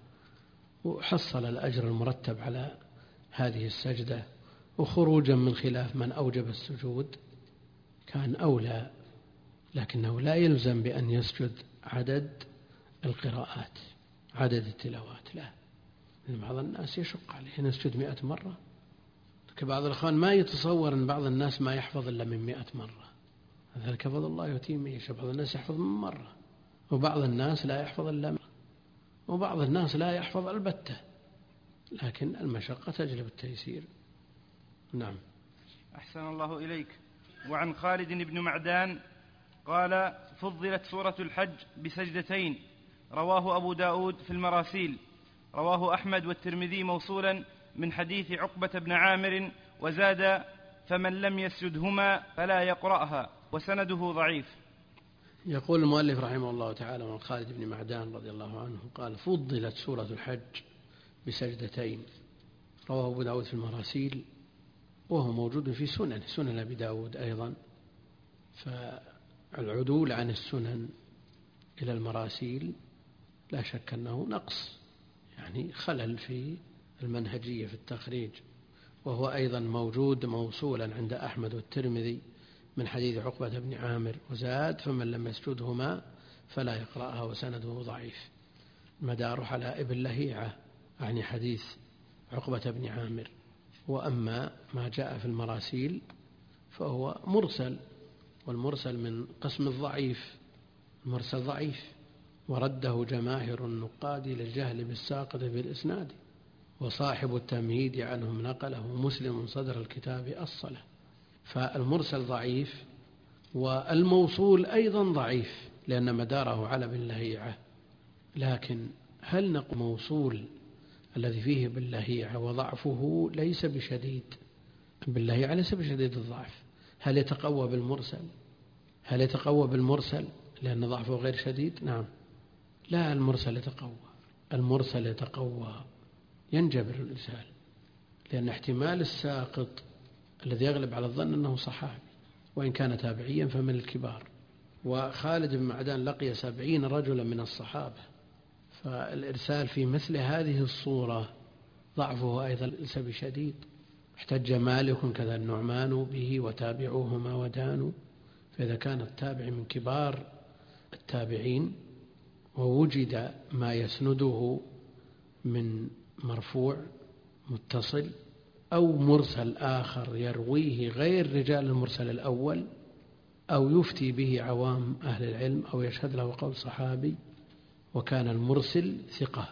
وحصل الأجر المرتب على هذه السجدة وخروجا من خلاف من أوجب السجود كان أولى، لكنه لا يلزم بأن يسجد عدد القراءات عدد التلاوات، لا، بعض الناس يشق عليه أن يسجد مئة مرة بعض الأخوان ما يتصور أن بعض الناس ما يحفظ إلا من مئة مرة، ذلك فضل الله يؤتيه من يشاء. بعض الناس يحفظ من مرة، وبعض الناس لا يحفظ إلا مرة، وبعض الناس لا يحفظ البتة، لكن المشقة تجلب التيسير. نعم. أحسن الله إليك. وعن خالد بن معدان قال: فضلت سورة الحج بسجدتين، رواه أبو داود في المراسيل، رواه أحمد والترمذي موصولا من حديث عقبة بن عامر، وزاد: فمن لم يسجدهما فلا يقرأها، وسنده ضعيف. يقول المؤلف رحمه الله تعالى عن خالد بن معدان رضي الله عنه قال: فضلت سورة الحج بسجدتين، رواه أبو داود في المراسيل، وهو موجود في سنن سنن أبي داود أيضا. فالعدول عن السنن إلى المراسيل لا شك أنه نقص، يعني خلل في المنهجية في التخريج. وهو أيضا موجود موصولا عند أحمد والترمذي من حديث عقبة بن عامر، وزاد: فمن لم يسجدهما فلا يقرأها، وسنده ضعيف. مداره على ابن لهيعة، يعني حديث عقبة بن عامر. وأما ما جاء في المراسيل فهو مرسل، والمرسل من قسم الضعيف، المرسل ضعيف، ورده جماهر النقاد للجهل بالساقط في الإسناد، وصاحب التمهيد عنهم نقله مسلم صدر الكتاب أصله. فالمرسل ضعيف، والموصول أيضا ضعيف لأن مداره على ابن لهيعة. لكن هل نقول موصول الذي فيه ابن لهيعة وضعفه ليس بشديد، ابن لهيعة ليس بشديد الضعف، هل يتقوى بالمرسل؟ هل يتقوى بالمرسل لأن ضعفه غير شديد؟ نعم. لا، المرسل يتقوى، المرسل يتقوى، ينجبر الإرسال، لأن احتمال الساقط الذي يغلب على الظن أنه صحابي، وإن كان تابعيا فمن الكبار. وخالد بن معدان لقي سبعين رجلا من الصحابة، فالإرسال في مثل هذه الصورة ضعفه أيضا ليس بشديد. احتج مالك كذا النعمان به وتابعوهما ودانوا. فإذا كان التابع من كبار التابعين ووجد ما يسنده من مرفوع متصل أو مرسل آخر يرويه غير رجال المرسل الأول، أو يفتي به عوام أهل العلم، أو يشهد له قول صحابي، وكان المرسل ثقة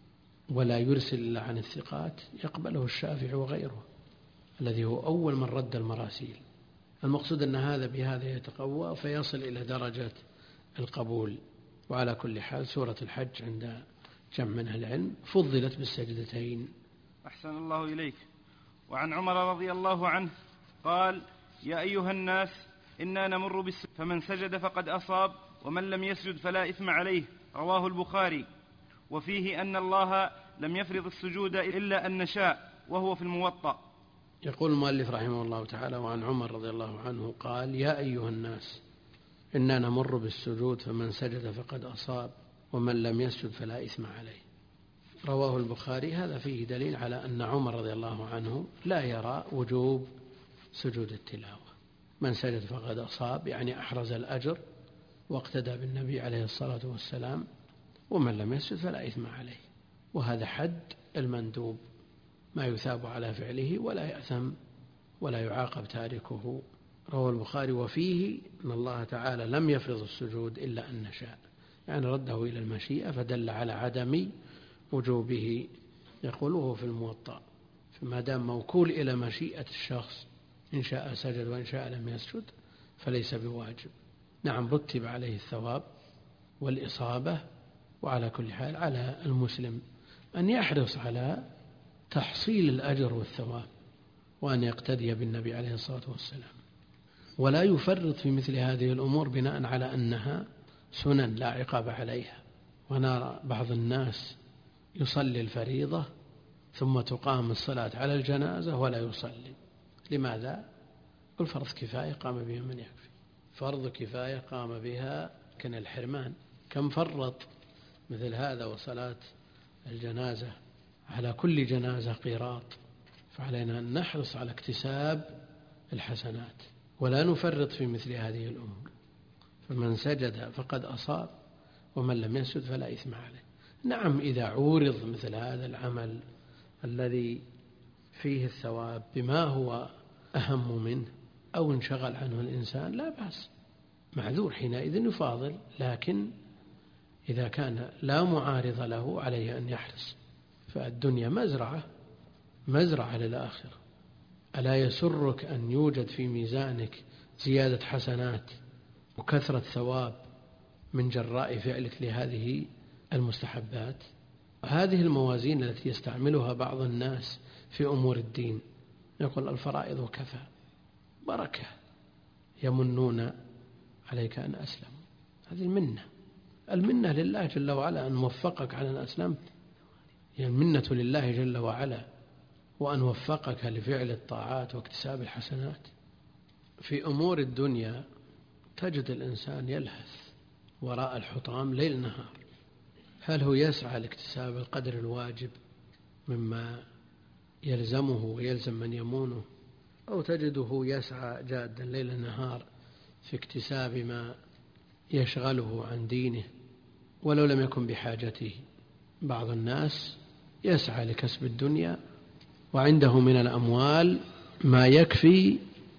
ولا يرسل إلا عن الثقات، يقبله الشافعي وغيره الذي هو أول من رد المراسيل. المقصود أن هذا بهذا يتقوى فيصل إلى درجة القبول. وعلى كل حال سورة الحج عند جمع من أهل العلم فضلت بالسجدتين. أحسن الله إليك. وعن عمر رضي الله عنه قال: يا أيها الناس إنا نمر بالسجود فمن سجد فقد أصاب ومن لم يسجد فلا إثم عليه، رواه البخاري. وفيه أن الله لم يفرض السجود إلا أن نشاء، وهو في الموطأ. يقول المؤلف رحمه الله تعالى: وعن عمر رضي الله عنه قال: يا أيها الناس إنا نمر بالسجود فمن سجد فقد أصاب ومن لم يسجد فلا إثم عليه، رواه البخاري. هذا فيه دليل على أن عمر رضي الله عنه لا يرى وجوب سجود التلاوة. من سجد فقد أصاب، يعني أحرز الأجر واقتدى بالنبي عليه الصلاة والسلام، ومن لم يسجد فلا إثم عليه. وهذا حد المندوب، ما يثاب على فعله ولا يأثم ولا يعاقب تاركه. رواه البخاري. وفيه أن الله تعالى لم يفرض السجود إلا أن نشاء، يعني رده إلى المشيئة، فدل على عدم وجوبه. يقوله في الموطأ، فما دام موكول إلى مشيئة الشخص، إن شاء سجد وإن شاء لم يسجد فليس بواجب. نعم، رتب عليه الثواب والإصابة. وعلى كل حال على المسلم أن يحرص على تحصيل الأجر والثواب، وأن يقتدي بالنبي عليه الصلاة والسلام، ولا يفرط في مثل هذه الأمور بناء على أنها سنن لا عقاب عليها. ونرى بعض الناس يصلي الفريضة ثم تقام الصلاة على الجنازة ولا يصلي. لماذا؟ قل فرض كفاية قام بها من يكفي، فرض كفاية قام بها كان الحرمان. كم فرط مثل هذا، وصلاة الجنازة على كل جنازة قيراط. فعلينا أن نحرص على اكتساب الحسنات ولا نفرط في مثل هذه الأمور. فمن سجد فقد أصاب ومن لم يسجد فلا إثم عليه. نعم، إذا عورض مثل هذا العمل الذي فيه الثواب بما هو أهم منه أو انشغل عنه الإنسان لا بأس، معذور حينئذ يفاضل، لكن إذا كان لا معارض له عليه أن يحرص. فالدنيا مزرعة مزرعة للآخرة. ألا يسرك أن يوجد في ميزانك زيادة حسنات وكثرة ثواب من جراء فعلك لهذه المستحبات؟ هذه الموازين التي يستعملها بعض الناس في أمور الدين، يقول الفرائض وكفى، بركة، يمنون عليك أن أسلموا. هذه المنة، المنة لله جل وعلا أن وفقك على أن أسلمت، يعني المنة لله جل وعلا وأن وفقك لفعل الطاعات واكتساب الحسنات. في أمور الدنيا تجد الإنسان يلهث وراء الحطام ليل نهار، هل هو يسعى لاكتساب القدر الواجب مما يلزمه ويلزم من يمونه، أو تجده يسعى جادا ليل نهار في اكتساب ما يشغله عن دينه ولو لم يكن بحاجته؟ بعض الناس يسعى لكسب الدنيا وعنده من الأموال ما يكفي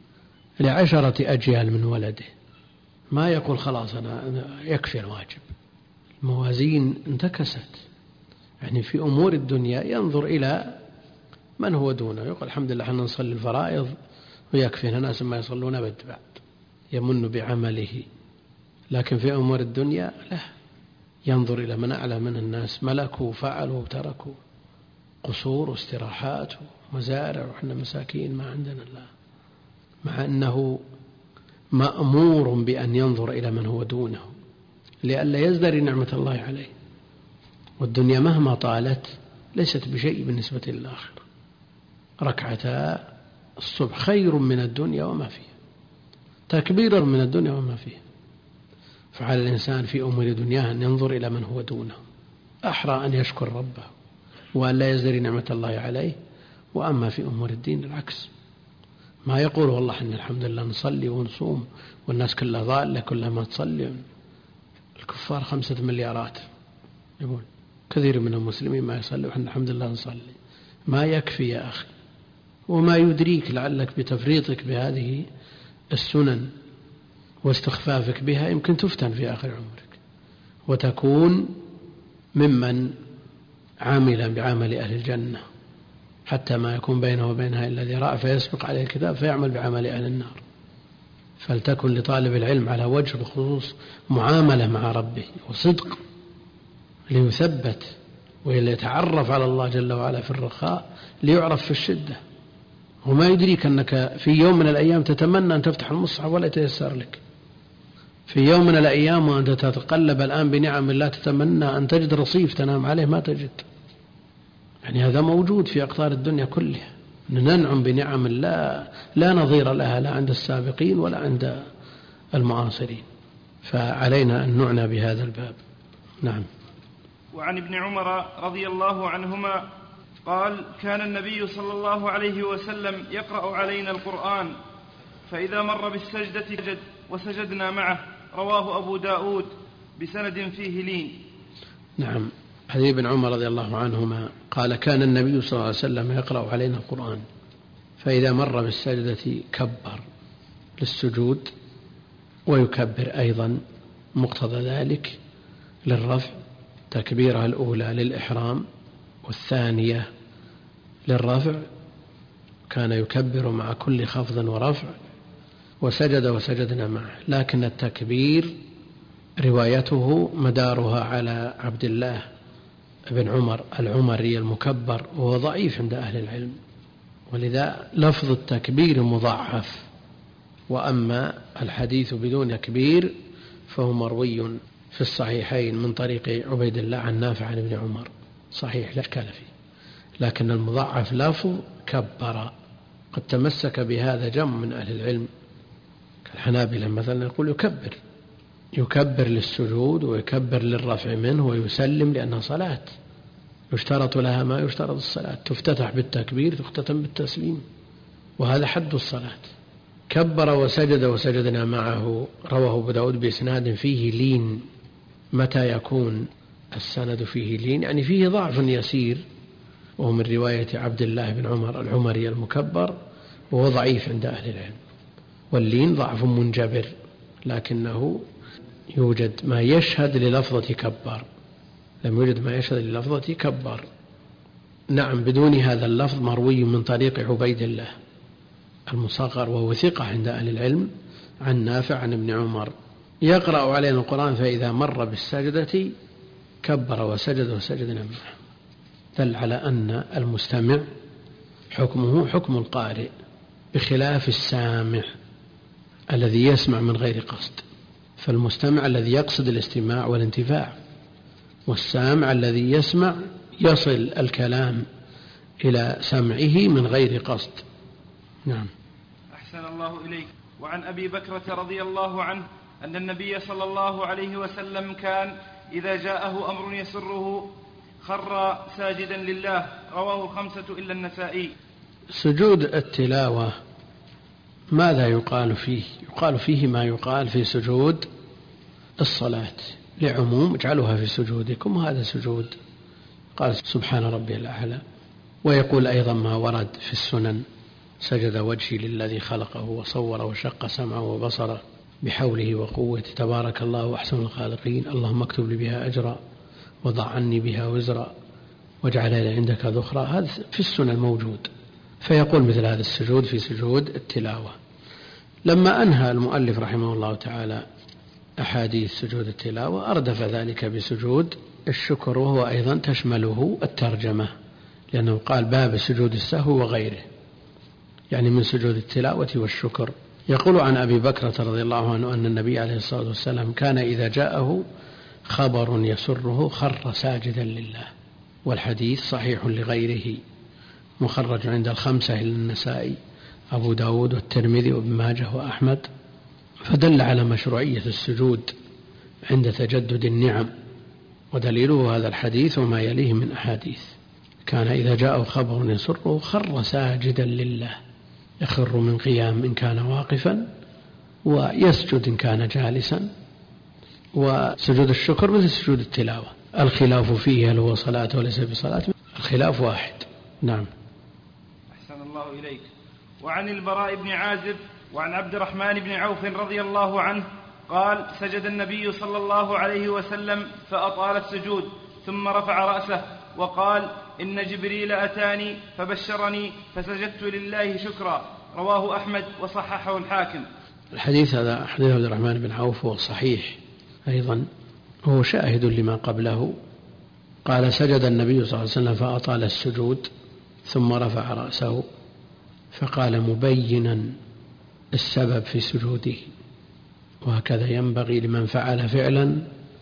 لعشرة أجيال من ولده، ما يقول خلاص أنا يكفي الواجب. الموازين انتكست، يعني في أمور الدنيا ينظر إلى من هو دونه، يقول الحمد لله حنا نصلي الفرائض ويكفينا ناس ما يصلون أبد بعد، يمن بعمله. لكن في أمور الدنيا لا، ينظر إلى من أعلى من الناس، ملكوا وفعلوا وتركوا، قصور واستراحات ومزارع وإحنا مساكين ما عندنا الله، مع أنه مأمور بأن ينظر إلى من هو دونه لئلا يزدري نعمة الله عليه. والدنيا مهما طالت ليست بشيء بالنسبة للآخرة. ركعتا الصبح خير من الدنيا وما فيها، تكبير من الدنيا وما فيها. فعلى الإنسان في أمور دنياه أن ينظر إلى من هو دونه، أحرى أن يشكر ربه وأن لا يزدري نعمة الله عليه. وأما في أمور الدين العكس، ما يقول والله إن الحمد لله نصلي ونصوم والناس كلها ضالة كلها ما تصلي، الكفار خمسة مليارات، يقول كثير من المسلمين ما يصلي وإحنا الحمد لله نصلي. ما يكفي يا أخي، وما يدريك لعلك بتفريطك بهذه السنن واستخفافك بها يمكن تفتن في آخر عمرك وتكون ممن عاملا بعمل أهل الجنة، حتى ما يكون بينه وبينها إلا ذراع فيسبق عليه الكتاب فيعمل بعمل أهل النار. فلتكن لطالب العلم على وجه الخصوص معاملة مع ربه وصدق ليثبت وليتعرف على الله جل وعلا في الرخاء ليعرف في الشدة. وما يدريك أنك في يوم من الأيام تتمنى أن تفتح المصحف ولا يتيسر لك، في يوم من الأيام وأنت تتقلب الآن بنعم الله تتمنى أن تجد رصيف تنام عليه ما تجد. يعني هذا موجود في أقطار الدنيا كلها، ننعم بنعم لا لا نظير لها لا عند السابقين ولا عند المعاصرين، فعلينا أن نعنى بهذا الباب. نعم. وعن ابن عمر رضي الله عنهما قال: كان النبي صلى الله عليه وسلم يقرأ علينا القرآن فإذا مر بالسجدة سجد وسجدنا معه. رواه أبو داود بسند فيه لين. نعم. حديث ابن عمر رضي الله عنهما قال: كان النبي صلى الله عليه وسلم يقرأ علينا القرآن فإذا مر بالسجدة كبر للسجود ويكبر أيضا مقتضى ذلك للرفع، تكبيرها الأولى للإحرام والثانية للرفع، كان يكبر مع كل خفض ورفع، وسجد وسجدنا معه. لكن التكبير روايته مدارها على عبد الله بن عمر العمري المكبر، وهو ضعيف عند أهل العلم، ولذا لفظ التكبير مضعف. وأما الحديث بدون تكبير فهو مروي في الصحيحين من طريق عبيد الله عن نافع عن ابن عمر، صحيح لا إشكال فيه، لكن المضعف لفظ كبر. قد تمسك بهذا جمع من أهل العلم كالحنابلة مثلا، يقول يكبر يكبر للسجود ويكبر للرفع منه ويسلم، لأنها صلاة يشترط لها ما يشترط الصلاة، تفتتح بالتكبير تختتم بالتسليم، وهذا حد الصلاة. كبر وسجد وسجدنا معه. رواه أبو داود بإسناد فيه لين. متى يكون السند فيه لين؟ يعني فيه ضعف يسير وهو من رواية عبد الله بن عمر العمري المكبر، وهو ضعيف عند أهل العلم. واللين ضعف منجبر، لكنه يوجد ما يشهد للفظة كبر، لم يوجد ما يشهد للفظة كبر. نعم، بدون هذا اللفظ مروي من طريق عبيد الله المصغر، وهو ثقة عند أهل العلم، عن نافع عن ابن عمر يقرأ علينا القرآن فإذا مر بالسجدة كبر وسجد وسجدنا معه، دل على أن المستمع حكمه حكم القارئ، بخلاف السامع الذي يسمع من غير قصد. فالمستمع الذي يقصد الاستماع والانتفاع، والسامع الذي يسمع يصل الكلام إلى سمعه من غير قصد. نعم. أحسن الله إليك. وعن أبي بكرة رضي الله عنه أن النبي صلى الله عليه وسلم كان إذا جاءه أمر يسره خر ساجدا لله، رواه الخمسة إلا النسائي. سجود التلاوة ماذا يقال فيه؟ يقال فيه ما يقال في سجود الصلاة لعموم اجعلوها في سجودكم، وهذا سجود. قال سبحان ربي الأعلى. ويقول أيضا ما ورد في السنن: سجد وجهي للذي خلقه وصوره وشق سمعه وبصره بحوله وقوته، تبارك الله أحسن الخالقين، اللهم اكتب لي بها أجرا وضع عني بها وزرا واجعل لي عندك ذخرا. هذا في السنن موجود، فيقول مثل هذا السجود في سجود التلاوة. لما أنهى المؤلف رحمه الله تعالى أحاديث سجود التلاوة أردف ذلك بسجود الشكر، وهو أيضا تشمله الترجمة، لأنه قال باب سجود السهو وغيره، يعني من سجود التلاوة والشكر. يقول عن أبي بكرة رضي الله عنه أن النبي عليه الصلاة والسلام كان إذا جاءه خبر يسره خر ساجدا لله، والحديث صحيح لغيره، مخرج عند الخمسة إلا النسائي، أبو داود والترمذي وابن ماجه وأحمد، فدل على مشروعية السجود عند تجدد النعم، ودليله هذا الحديث وما يليه من أحاديث. كان إذا جاءه خبر يسره خر ساجدا لله، يخر من قيام إن كان واقفا، ويسجد إن كان جالسا. وسجود الشكر مثل سجود التلاوة، الخلاف فيه هل هو صلاة وليس بصلاة، الخلاف واحد. نعم. أحسن الله إليك. وعن البراء بن عازب وعن عبد الرحمن بن عوف رضي الله عنه قال: سجد النبي صلى الله عليه وسلم فأطال السجود، ثم رفع رأسه وقال: إن جبريل أتاني فبشرني فسجدت لله شكرا، رواه أحمد وصححه الحاكم. الحديث هذا حديث عبد الرحمن بن عوف هو صحيح أيضا، هو شاهد لما قبله. قال: سجد النبي صلى الله عليه وسلم فأطال السجود ثم رفع رأسه، فقال مبينا السبب في سجوده. وهكذا ينبغي لمن فعل فعلا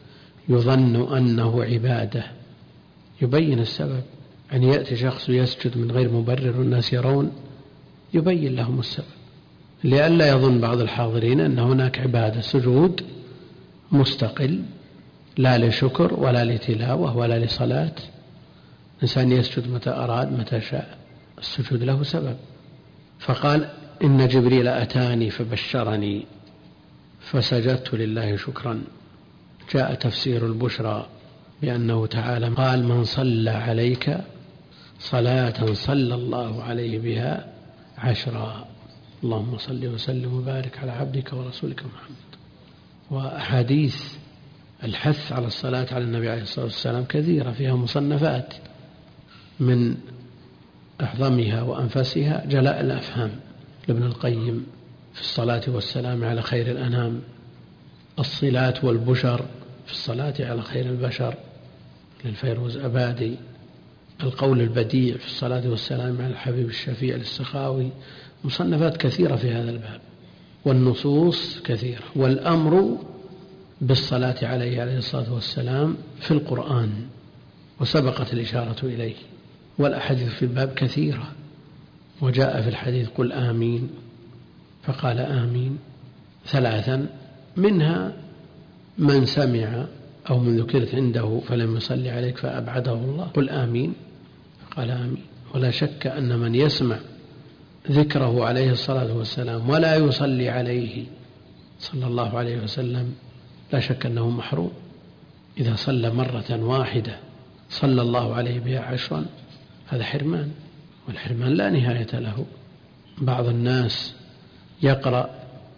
يظن أنه عبادة، يبين السبب. أن يأتي شخص يسجد من غير مبرر والناس يرون، يبين لهم السبب، لئلا يظن بعض الحاضرين أن هناك عبادة سجود مستقل، لا لشكر ولا لتلاوة ولا لصلاة. إنسان يسجد متى أراد متى شاء، السجود له سبب. فقال: إن جبريل أتاني فبشرني فسجدت لله شكرا. جاء تفسير البشرى بأنه تعالى قال: من صلى عليك صلاة صلى الله عليه بها عشرا، اللهم صل وسلم وبارك على عبدك ورسولك محمد. وأحاديث الحث على الصلاة على النبي عليه الصلاة والسلام كثيرة، فيها مصنفات، من أعظمها وأنفسها جلاء الأفهام لابن القيم في الصلاة والسلام على خير الأنام، الصلاة والبشر في الصلاة على خير البشر للفيروز أبادي، القول البديع في الصلاة والسلام على الحبيب الشفيع للسخاوي. مصنفات كثيرة في هذا الباب، والنصوص كثيرة، والأمر بالصلاة عليه عليه الصلاة والسلام في القرآن وسبقت الإشارة إليه، والأحاديث في الباب كثيرة. وجاء في الحديث قل آمين، فقال آمين ثلاثا، منها من سمع أو من ذكرت عنده فلم يصلي عليك فأبعده الله، قل آمين، فقال آمين. ولا شك أن من يسمع ذكره عليه الصلاة والسلام ولا يصلي عليه صلى الله عليه وسلم لا شك أنه محروم. إذا صلى مرة واحدة صلى الله عليه بها عشرا، هذا حرمان، والحرمان لا نهاية له. بعض الناس يقرأ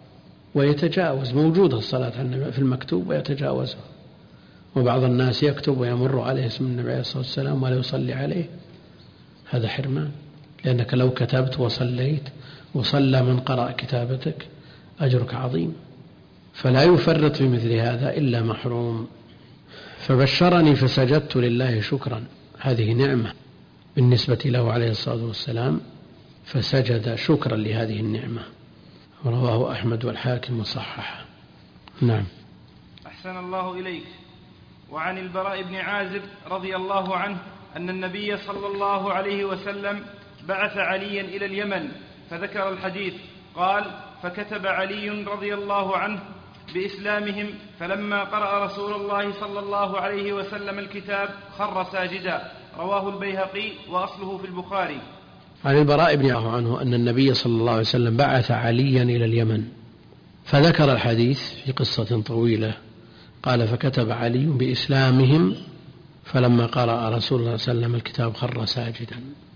ويتجاوز، موجودة الصلاة في المكتوب ويتجاوزها، وبعض الناس يكتب ويمر عليه اسم النبي عليه الصلاة والسلام ولا يصلي عليه. هذا حرمان، لأنك لو كتبت وصليت وصلى من قرأ كتابتك أجرك عظيم، فلا يفرط في مثل هذا إلا محروم. فبشرني فسجدت لله شكرا، هذه نعمة بالنسبة له عليه الصلاة والسلام، فسجد شكرا لهذه النعمة. رواه أحمد والحاكم وصححه. نعم. أحسن الله إليك. وعن البراء بن عازب رضي الله عنه أن النبي صلى الله عليه وسلم بعث عليا إلى اليمن فذكر الحديث، قال: فكتب علي رضي الله عنه بإسلامهم، فلما قرأ رسول الله صلى الله عليه وسلم الكتاب خر ساجدا. رواه البيهقي وأصله في البخاري. عن البراء بن عازب عنه أن النبي صلى الله عليه وسلم بعث عليا إلى اليمن فذكر الحديث في قصة طويلة، قال: فكتب علي بإسلامهم، فلما قرأ رسول الله صلى الله عليه وسلم الكتاب خر ساجدا.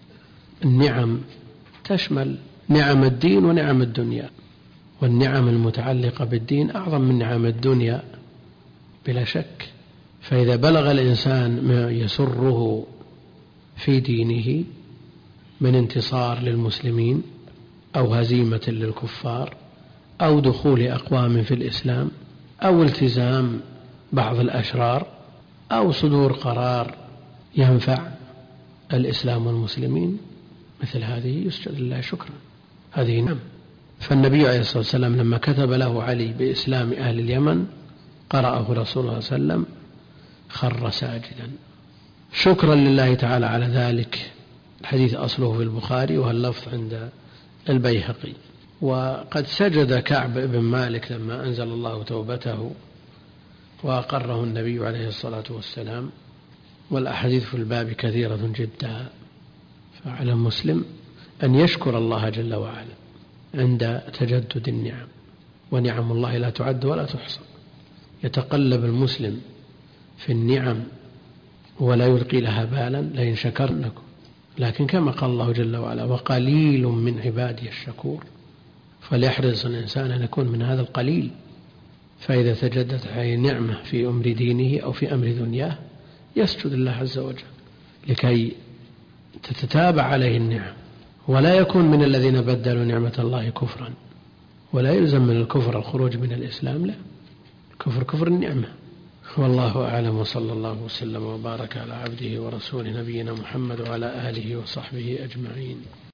النعم تشمل نعم الدين ونعم الدنيا، والنعم المتعلقة بالدين أعظم من نعم الدنيا بلا شك. فإذا بلغ الإنسان ما يسره في دينه من انتصار للمسلمين أو هزيمة للكفار أو دخول أقوام في الإسلام أو التزام بعض الأشرار أو صدور قرار ينفع الإسلام والمسلمين، مثل هذه يسجد لله شكرا، هذه نعم. فالنبي عليه الصلاة والسلام لما كتب له علي بإسلام أهل اليمن قرأه رسول الله صلى الله عليه وسلم خر ساجدا شكرا لله تعالى على ذلك. الحديث أصله في البخاري واللفظ عند البيهقي. وقد سجد كعب بن مالك لما أنزل الله توبته وأقره النبي عليه الصلاة والسلام، والأحاديث في الباب كثيرة جدا. فعلى المسلم أن يشكر الله جل وعلا عند تجدد النعم، ونعم الله لا تعد ولا تحصى. يتقلب المسلم في النعم ولا يلقي لها بالا لئن شكرنكم، لكن كما قال الله جل وعلا: وقليل من عبادي الشكور. فليحرص الإنسان أن يكون من هذا القليل، فإذا تجدت عليه نعمة في أمر دينه أو في أمر دنياه يسجد الله عز وجل لكي تتتابع عليه النعم، ولا يكون من الذين بدلوا نعمة الله كفرا. ولا يلزم من الكفر الخروج من الإسلام، لا، الكفر كفر النعمة. والله أعلم، وصلى الله وسلم وبارك على عبده ورسوله نبينا محمد وعلى آله وصحبه أجمعين.